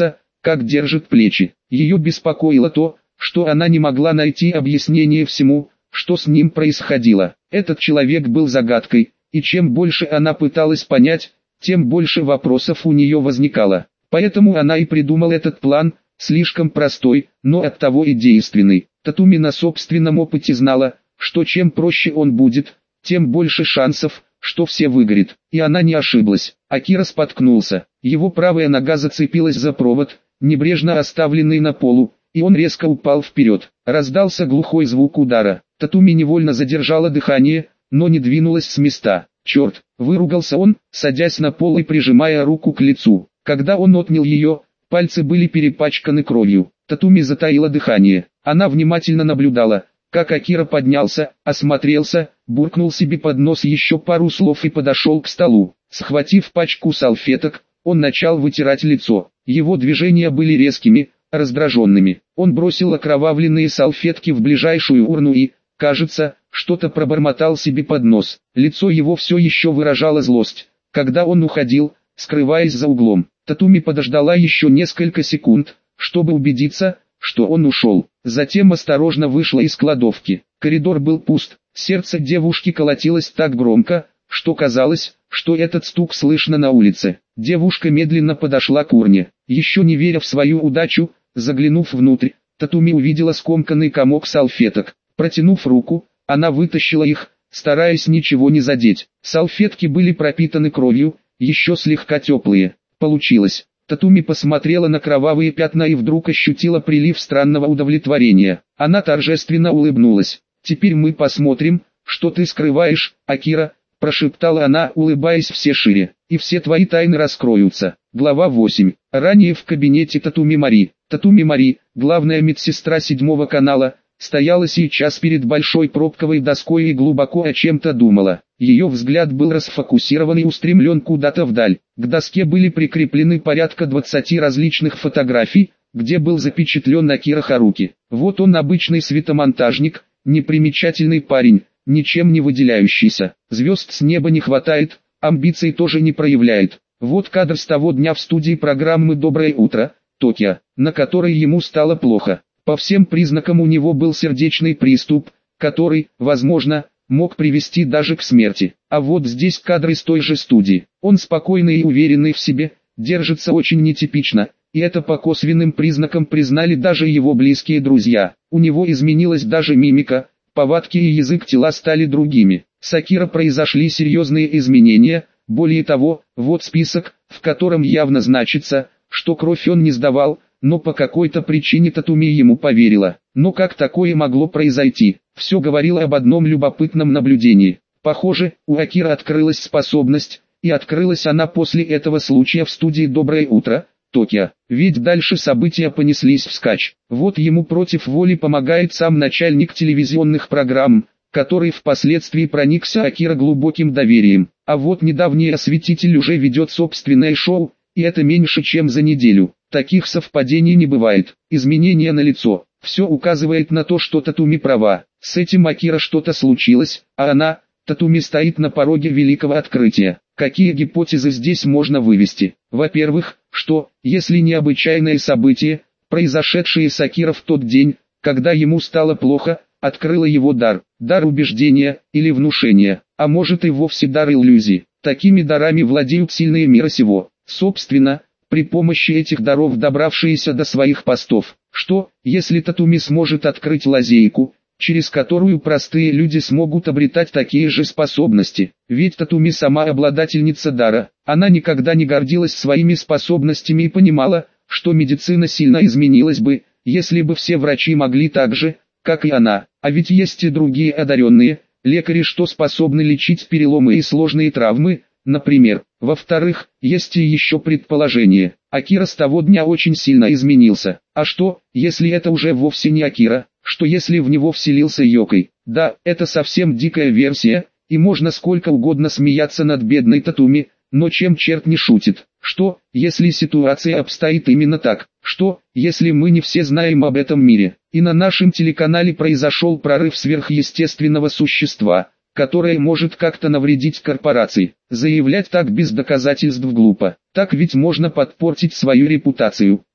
как держит плечи. Ее беспокоило то, что она не могла найти объяснение всему, что с ним происходило. Этот человек был загадкой, и чем больше она пыталась понять, тем больше вопросов у нее возникало. Поэтому она и придумала этот план, слишком простой, но оттого и действенный. Татуми на собственном опыте знала, что чем проще он будет, тем больше шансов, что все выгорит. И она не ошиблась. Акира споткнулся. Его правая нога зацепилась за провод, небрежно оставленный на полу, и он резко упал вперед. Раздался глухой звук удара. Татуми невольно задержала дыхание, но не двинулась с места. «Черт!» – выругался он, садясь на пол и прижимая руку к лицу. Когда он отнял ее, пальцы были перепачканы кровью. Татуми затаила дыхание. Она внимательно наблюдала, как Акира поднялся, осмотрелся, буркнул себе под нос еще пару слов и подошел к столу. Схватив пачку салфеток, он начал вытирать лицо. Его движения были резкими, раздраженными. Он бросил окровавленные салфетки в ближайшую урну и, кажется, что-то пробормотал себе под нос. Лицо его все еще выражало злость. Когда он уходил, скрываясь за углом, Татуми подождала еще несколько секунд, чтобы убедиться, что он ушел. Затем осторожно вышла из кладовки. Коридор был пуст. Сердце девушки колотилось так громко, что казалось, что этот стук слышно на улице. Девушка медленно подошла к урне. Еще не веря в свою удачу, заглянув внутрь, Татуми увидела скомканный комок салфеток. Протянув руку, она вытащила их, стараясь ничего не задеть. Салфетки были пропитаны кровью, еще слегка теплые. Получилось. Татуми посмотрела на кровавые пятна и вдруг ощутила прилив странного удовлетворения. Она торжественно улыбнулась. «Теперь мы посмотрим, что ты скрываешь, Акира», – прошептала она, улыбаясь все шире. «И все твои тайны раскроются». Глава 8. Ранее в кабинете Татуми Мари. Татуми Мари, главная медсестра 7-го канала, стояла сейчас перед большой пробковой доской и глубоко о чем-то думала. Ее взгляд был расфокусирован и устремлен куда-то вдаль. К доске были прикреплены порядка 20 различных фотографий, где был запечатлен Акира Харуки. Вот он, обычный светомонтажник, непримечательный парень, ничем не выделяющийся. Звезд с неба не хватает, амбиций тоже не проявляет. Вот кадр с того дня в студии программы «Доброе утро, Токио», на которой ему стало плохо. По всем признакам у него был сердечный приступ, который, возможно, мог привести даже к смерти. А вот здесь кадры из той же студии. Он спокойный и уверенный в себе, держится очень нетипично, и это по косвенным признакам признали даже его близкие друзья. У него изменилась даже мимика, повадки и язык тела стали другими. С Акира произошли серьезные изменения, более того, вот список, в котором явно значится, что кровь он не сдавал, но по какой-то причине Татуми ему поверила. Но как такое могло произойти? Все говорило об одном любопытном наблюдении. Похоже, у Акира открылась способность, и открылась она после этого случая в студии «Доброе утро, Токио». Ведь дальше события понеслись вскачь. Вот ему против воли помогает сам начальник телевизионных программ, который впоследствии проникся Акира глубоким доверием. А вот недавний осветитель уже ведет собственное шоу, и это меньше чем за неделю. Таких совпадений не бывает. Изменения налицо. Все указывает на то, что Татуми права. С этим Акира что-то случилось, а она, Татуми, стоит на пороге великого открытия. Какие гипотезы здесь можно вывести? Во-первых, что, если необычайное событие, произошедшее с Акира в тот день, когда ему стало плохо, открыло его дар убеждения или внушения, а может и вовсе дар иллюзий. Такими дарами владеют сильные мира сего. Собственно, при помощи этих даров добравшиеся до своих постов. Что, если Татуми сможет открыть лазейку, через которую простые люди смогут обретать такие же способности? Ведь Татуми сама обладательница дара. Она никогда не гордилась своими способностями и понимала, что медицина сильно изменилась бы, если бы все врачи могли так же, как и она. А ведь есть и другие одаренные, лекари, что способны лечить переломы и сложные травмы, например. Во-вторых, есть и еще предположение. Акира с того дня очень сильно изменился. А что, если это уже вовсе не Акира? Что если в него вселился Йокой? Да, это совсем дикая версия, и можно сколько угодно смеяться над бедной Татуми, но чем черт не шутит? Что, если ситуация обстоит именно так? Что, если мы не все знаем об этом мире? И на нашем телеканале произошел прорыв сверхъестественного существа, которое может как-то навредить корпорации. Заявлять так без доказательств глупо. Так ведь можно подпортить свою репутацию.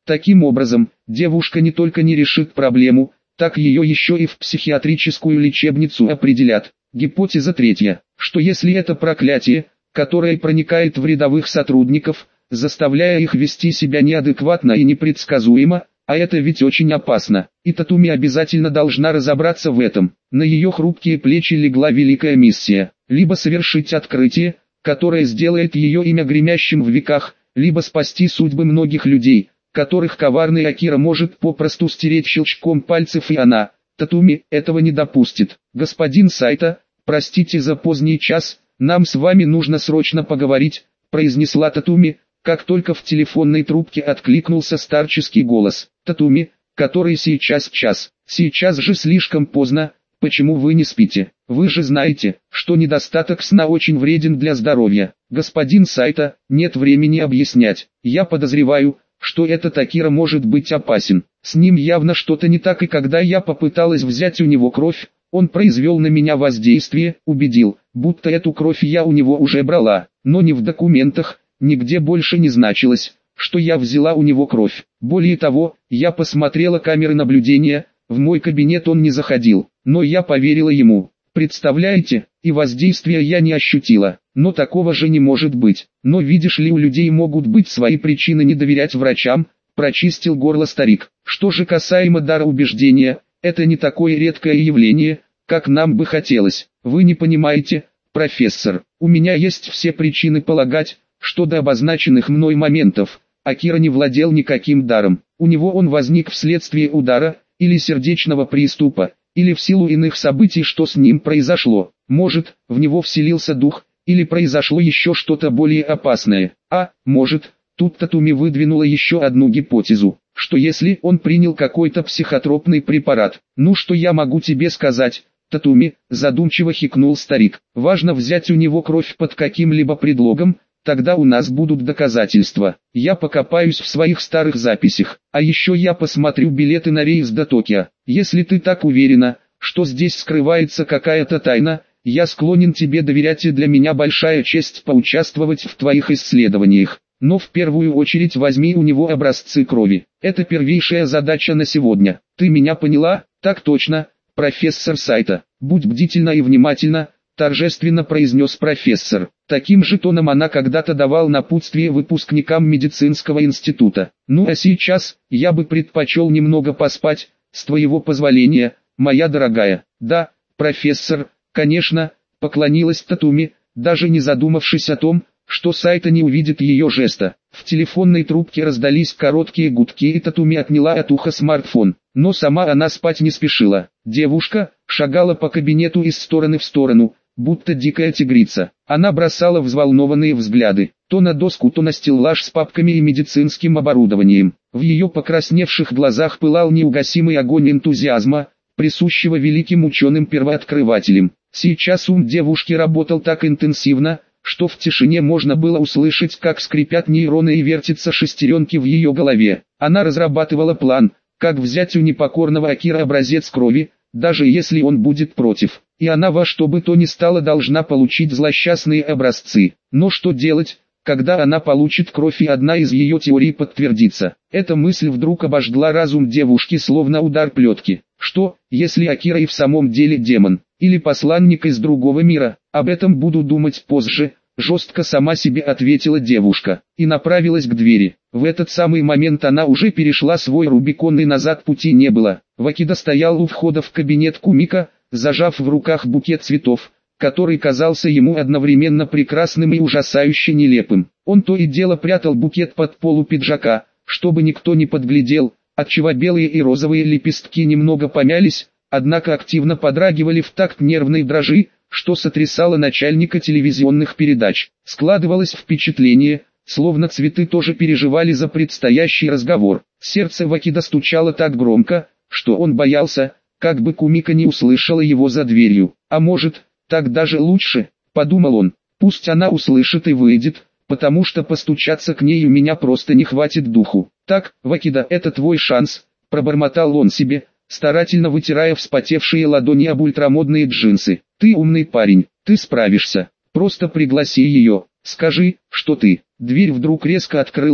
Таким образом, девушка не только не решит проблему, так ее еще и в психиатрическую лечебницу определят. Гипотеза третья, что если это проклятие, которое проникает в рядовых сотрудников, заставляя их вести себя неадекватно и непредсказуемо, а это ведь очень опасно, и Татуми обязательно должна разобраться в этом. На ее хрупкие плечи легла великая миссия, либо совершить открытие, которое сделает ее имя гремящим в веках, либо спасти судьбы многих людей, которых коварный Акира может попросту стереть щелчком пальцев, и она, Татуми, этого не допустит. Господин Сайта, простите за поздний час, нам с вами нужно срочно поговорить, произнесла Татуми, как только в телефонной трубке откликнулся старческий голос. Татуми, который сейчас час? Сейчас же слишком поздно, почему вы не спите? Вы же знаете, что недостаток сна очень вреден для здоровья. Господин Сайта, нет времени объяснять. Я подозреваю, что этот Акира может быть опасен. С ним явно что-то не так, и когда я попыталась взять у него кровь, он произвел на меня воздействие, убедил, будто эту кровь я у него уже брала, но не в документах, нигде больше не значилось, что я взяла у него кровь. Более того, я посмотрела камеры наблюдения, в мой кабинет он не заходил, но я поверила ему. Представляете, и воздействия я не ощутила, но такого же не может быть. Но видишь ли, у людей могут быть свои причины не доверять врачам, прочистил горло старик. Что же касаемо дара убеждения, это не такое редкое явление, как нам бы хотелось. Вы не понимаете, профессор, у меня есть все причины полагать, что до обозначенных мной моментов, Акира не владел никаким даром. У него он возник вследствие удара, или сердечного приступа, или в силу иных событий, что с ним произошло. Может, в него вселился дух, или произошло еще что-то более опасное. А, может, тут Татуми выдвинула еще одну гипотезу, что если он принял какой-то психотропный препарат. Ну что я могу тебе сказать, Татуми, задумчиво хикнул старик. Важно взять у него кровь под каким-либо предлогом, тогда у нас будут доказательства. Я покопаюсь в своих старых записях, а еще я посмотрю билеты на рейс до Токио. Если ты так уверена, что здесь скрывается какая-то тайна, я склонен тебе доверять, и для меня большая честь поучаствовать в твоих исследованиях. Но в первую очередь возьми у него образцы крови. Это первейшая задача на сегодня. Ты меня поняла? Так точно, профессор Сайта. Будь бдительна и внимательна, торжественно произнес профессор. Таким же тоном она когда-то давал напутствие выпускникам медицинского института. Ну а сейчас, я бы предпочел немного поспать, с твоего позволения, моя дорогая. Да, профессор, конечно, поклонилась Татуми, даже не задумавшись о том, что Сайта не увидит ее жеста. В телефонной трубке раздались короткие гудки, и Татуми отняла от уха смартфон. Но сама она спать не спешила. Девушка шагала по кабинету из стороны в сторону, будто дикая тигрица. Она бросала взволнованные взгляды, то на доску, то на стеллаж с папками и медицинским оборудованием. В ее покрасневших глазах пылал неугасимый огонь энтузиазма, присущего великим ученым-первооткрывателям. Сейчас ум девушки работал так интенсивно, что в тишине можно было услышать, как скрипят нейроны и вертятся шестеренки в ее голове. Она разрабатывала план, как взять у непокорного Акира образец крови, даже если он будет против. И она во что бы то ни стало должна получить злосчастные образцы. Но что делать, когда она получит кровь и одна из ее теорий подтвердится? Эта мысль вдруг обожгла разум девушки словно удар плетки. Что, если Акира и в самом деле демон, или посланник из другого мира? Об этом буду думать позже, жестко сама себе ответила девушка, и направилась к двери. В этот самый момент она уже перешла свой Рубикон, и назад пути не было. Вакида стоял у входа в кабинет Кумика, зажав в руках букет цветов, который казался ему одновременно прекрасным и ужасающе нелепым. Он то и дело прятал букет под полу пиджака, чтобы никто не подглядел, отчего белые и розовые лепестки немного помялись, однако активно подрагивали в такт нервной дрожи, что сотрясало начальника телевизионных передач. Складывалось впечатление, словно цветы тоже переживали за предстоящий разговор. Сердце Вакида стучало так громко, что он боялся, как бы Кумика не услышала его за дверью. А может, так даже лучше, подумал он, пусть она услышит и выйдет, потому что постучаться к ней у меня просто не хватит духу. Так, Вакида, это твой шанс, пробормотал он себе, старательно вытирая вспотевшие ладони об ультрамодные джинсы. Ты умный парень, ты справишься, просто пригласи ее, скажи, что ты. Дверь вдруг резко открылась,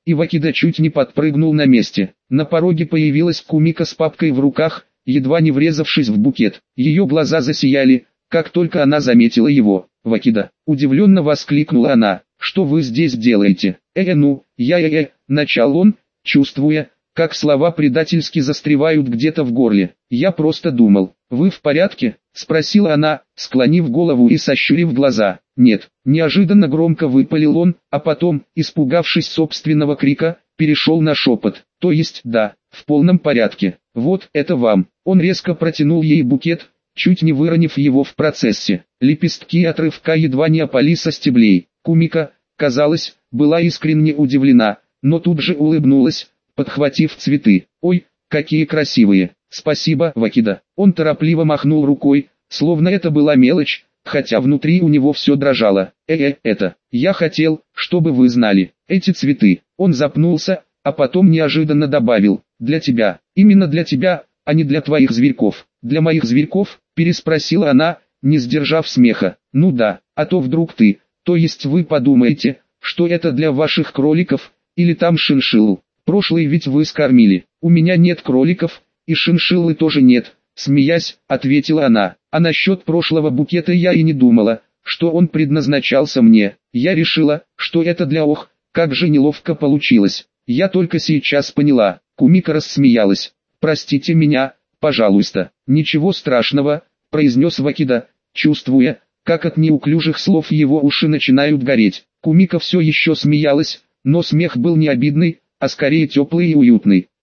и Вакида чуть не подпрыгнул на месте. На пороге появилась Кумика с папкой в руках, едва не врезавшись в букет. Ее глаза засияли, как только она заметила его. «Вакида!» – удивленно воскликнула она. «Что вы здесь делаете?» Начал он, чувствуя, как слова предательски застревают где-то в горле. «Я просто думал, вы в порядке?» – спросила она, склонив голову и сощурив глаза. «Нет», – неожиданно громко выпалил он, а потом, испугавшись собственного крика, перешел на шепот. «То есть да, в полном порядке. Вот это вам». Он резко протянул ей букет, чуть не выронив его в процессе. Лепестки отрывка едва не опали со стеблей. Кумика, казалось, была искренне удивлена, но тут же улыбнулась, подхватив цветы. «Ой, какие красивые! Спасибо, Вакида!» Он торопливо махнул рукой, словно это была мелочь, хотя внутри у него все дрожало. Это, я хотел, чтобы вы знали, эти цветы». Он запнулся, а потом неожиданно добавил, «для тебя, именно для тебя, а не для твоих зверьков». «Для моих зверьков?» – переспросила она, не сдержав смеха. «Ну да, а то вдруг ты, то есть вы подумаете, что это для ваших кроликов, или там шиншилл. Прошлый ведь вы скормили. У меня нет кроликов, и шиншиллы тоже нет», – смеясь, ответила она. «А насчет прошлого букета я и не думала, что он предназначался мне. Я решила, что это для как же неловко получилось. Я только сейчас поняла». Кумика рассмеялась. «Простите меня, пожалуйста». «Ничего страшного», – произнес Вакида, чувствуя, как от неуклюжих слов его уши начинают гореть. Кумика все еще смеялась, но смех был не обидный, а скорее теплый и уютный.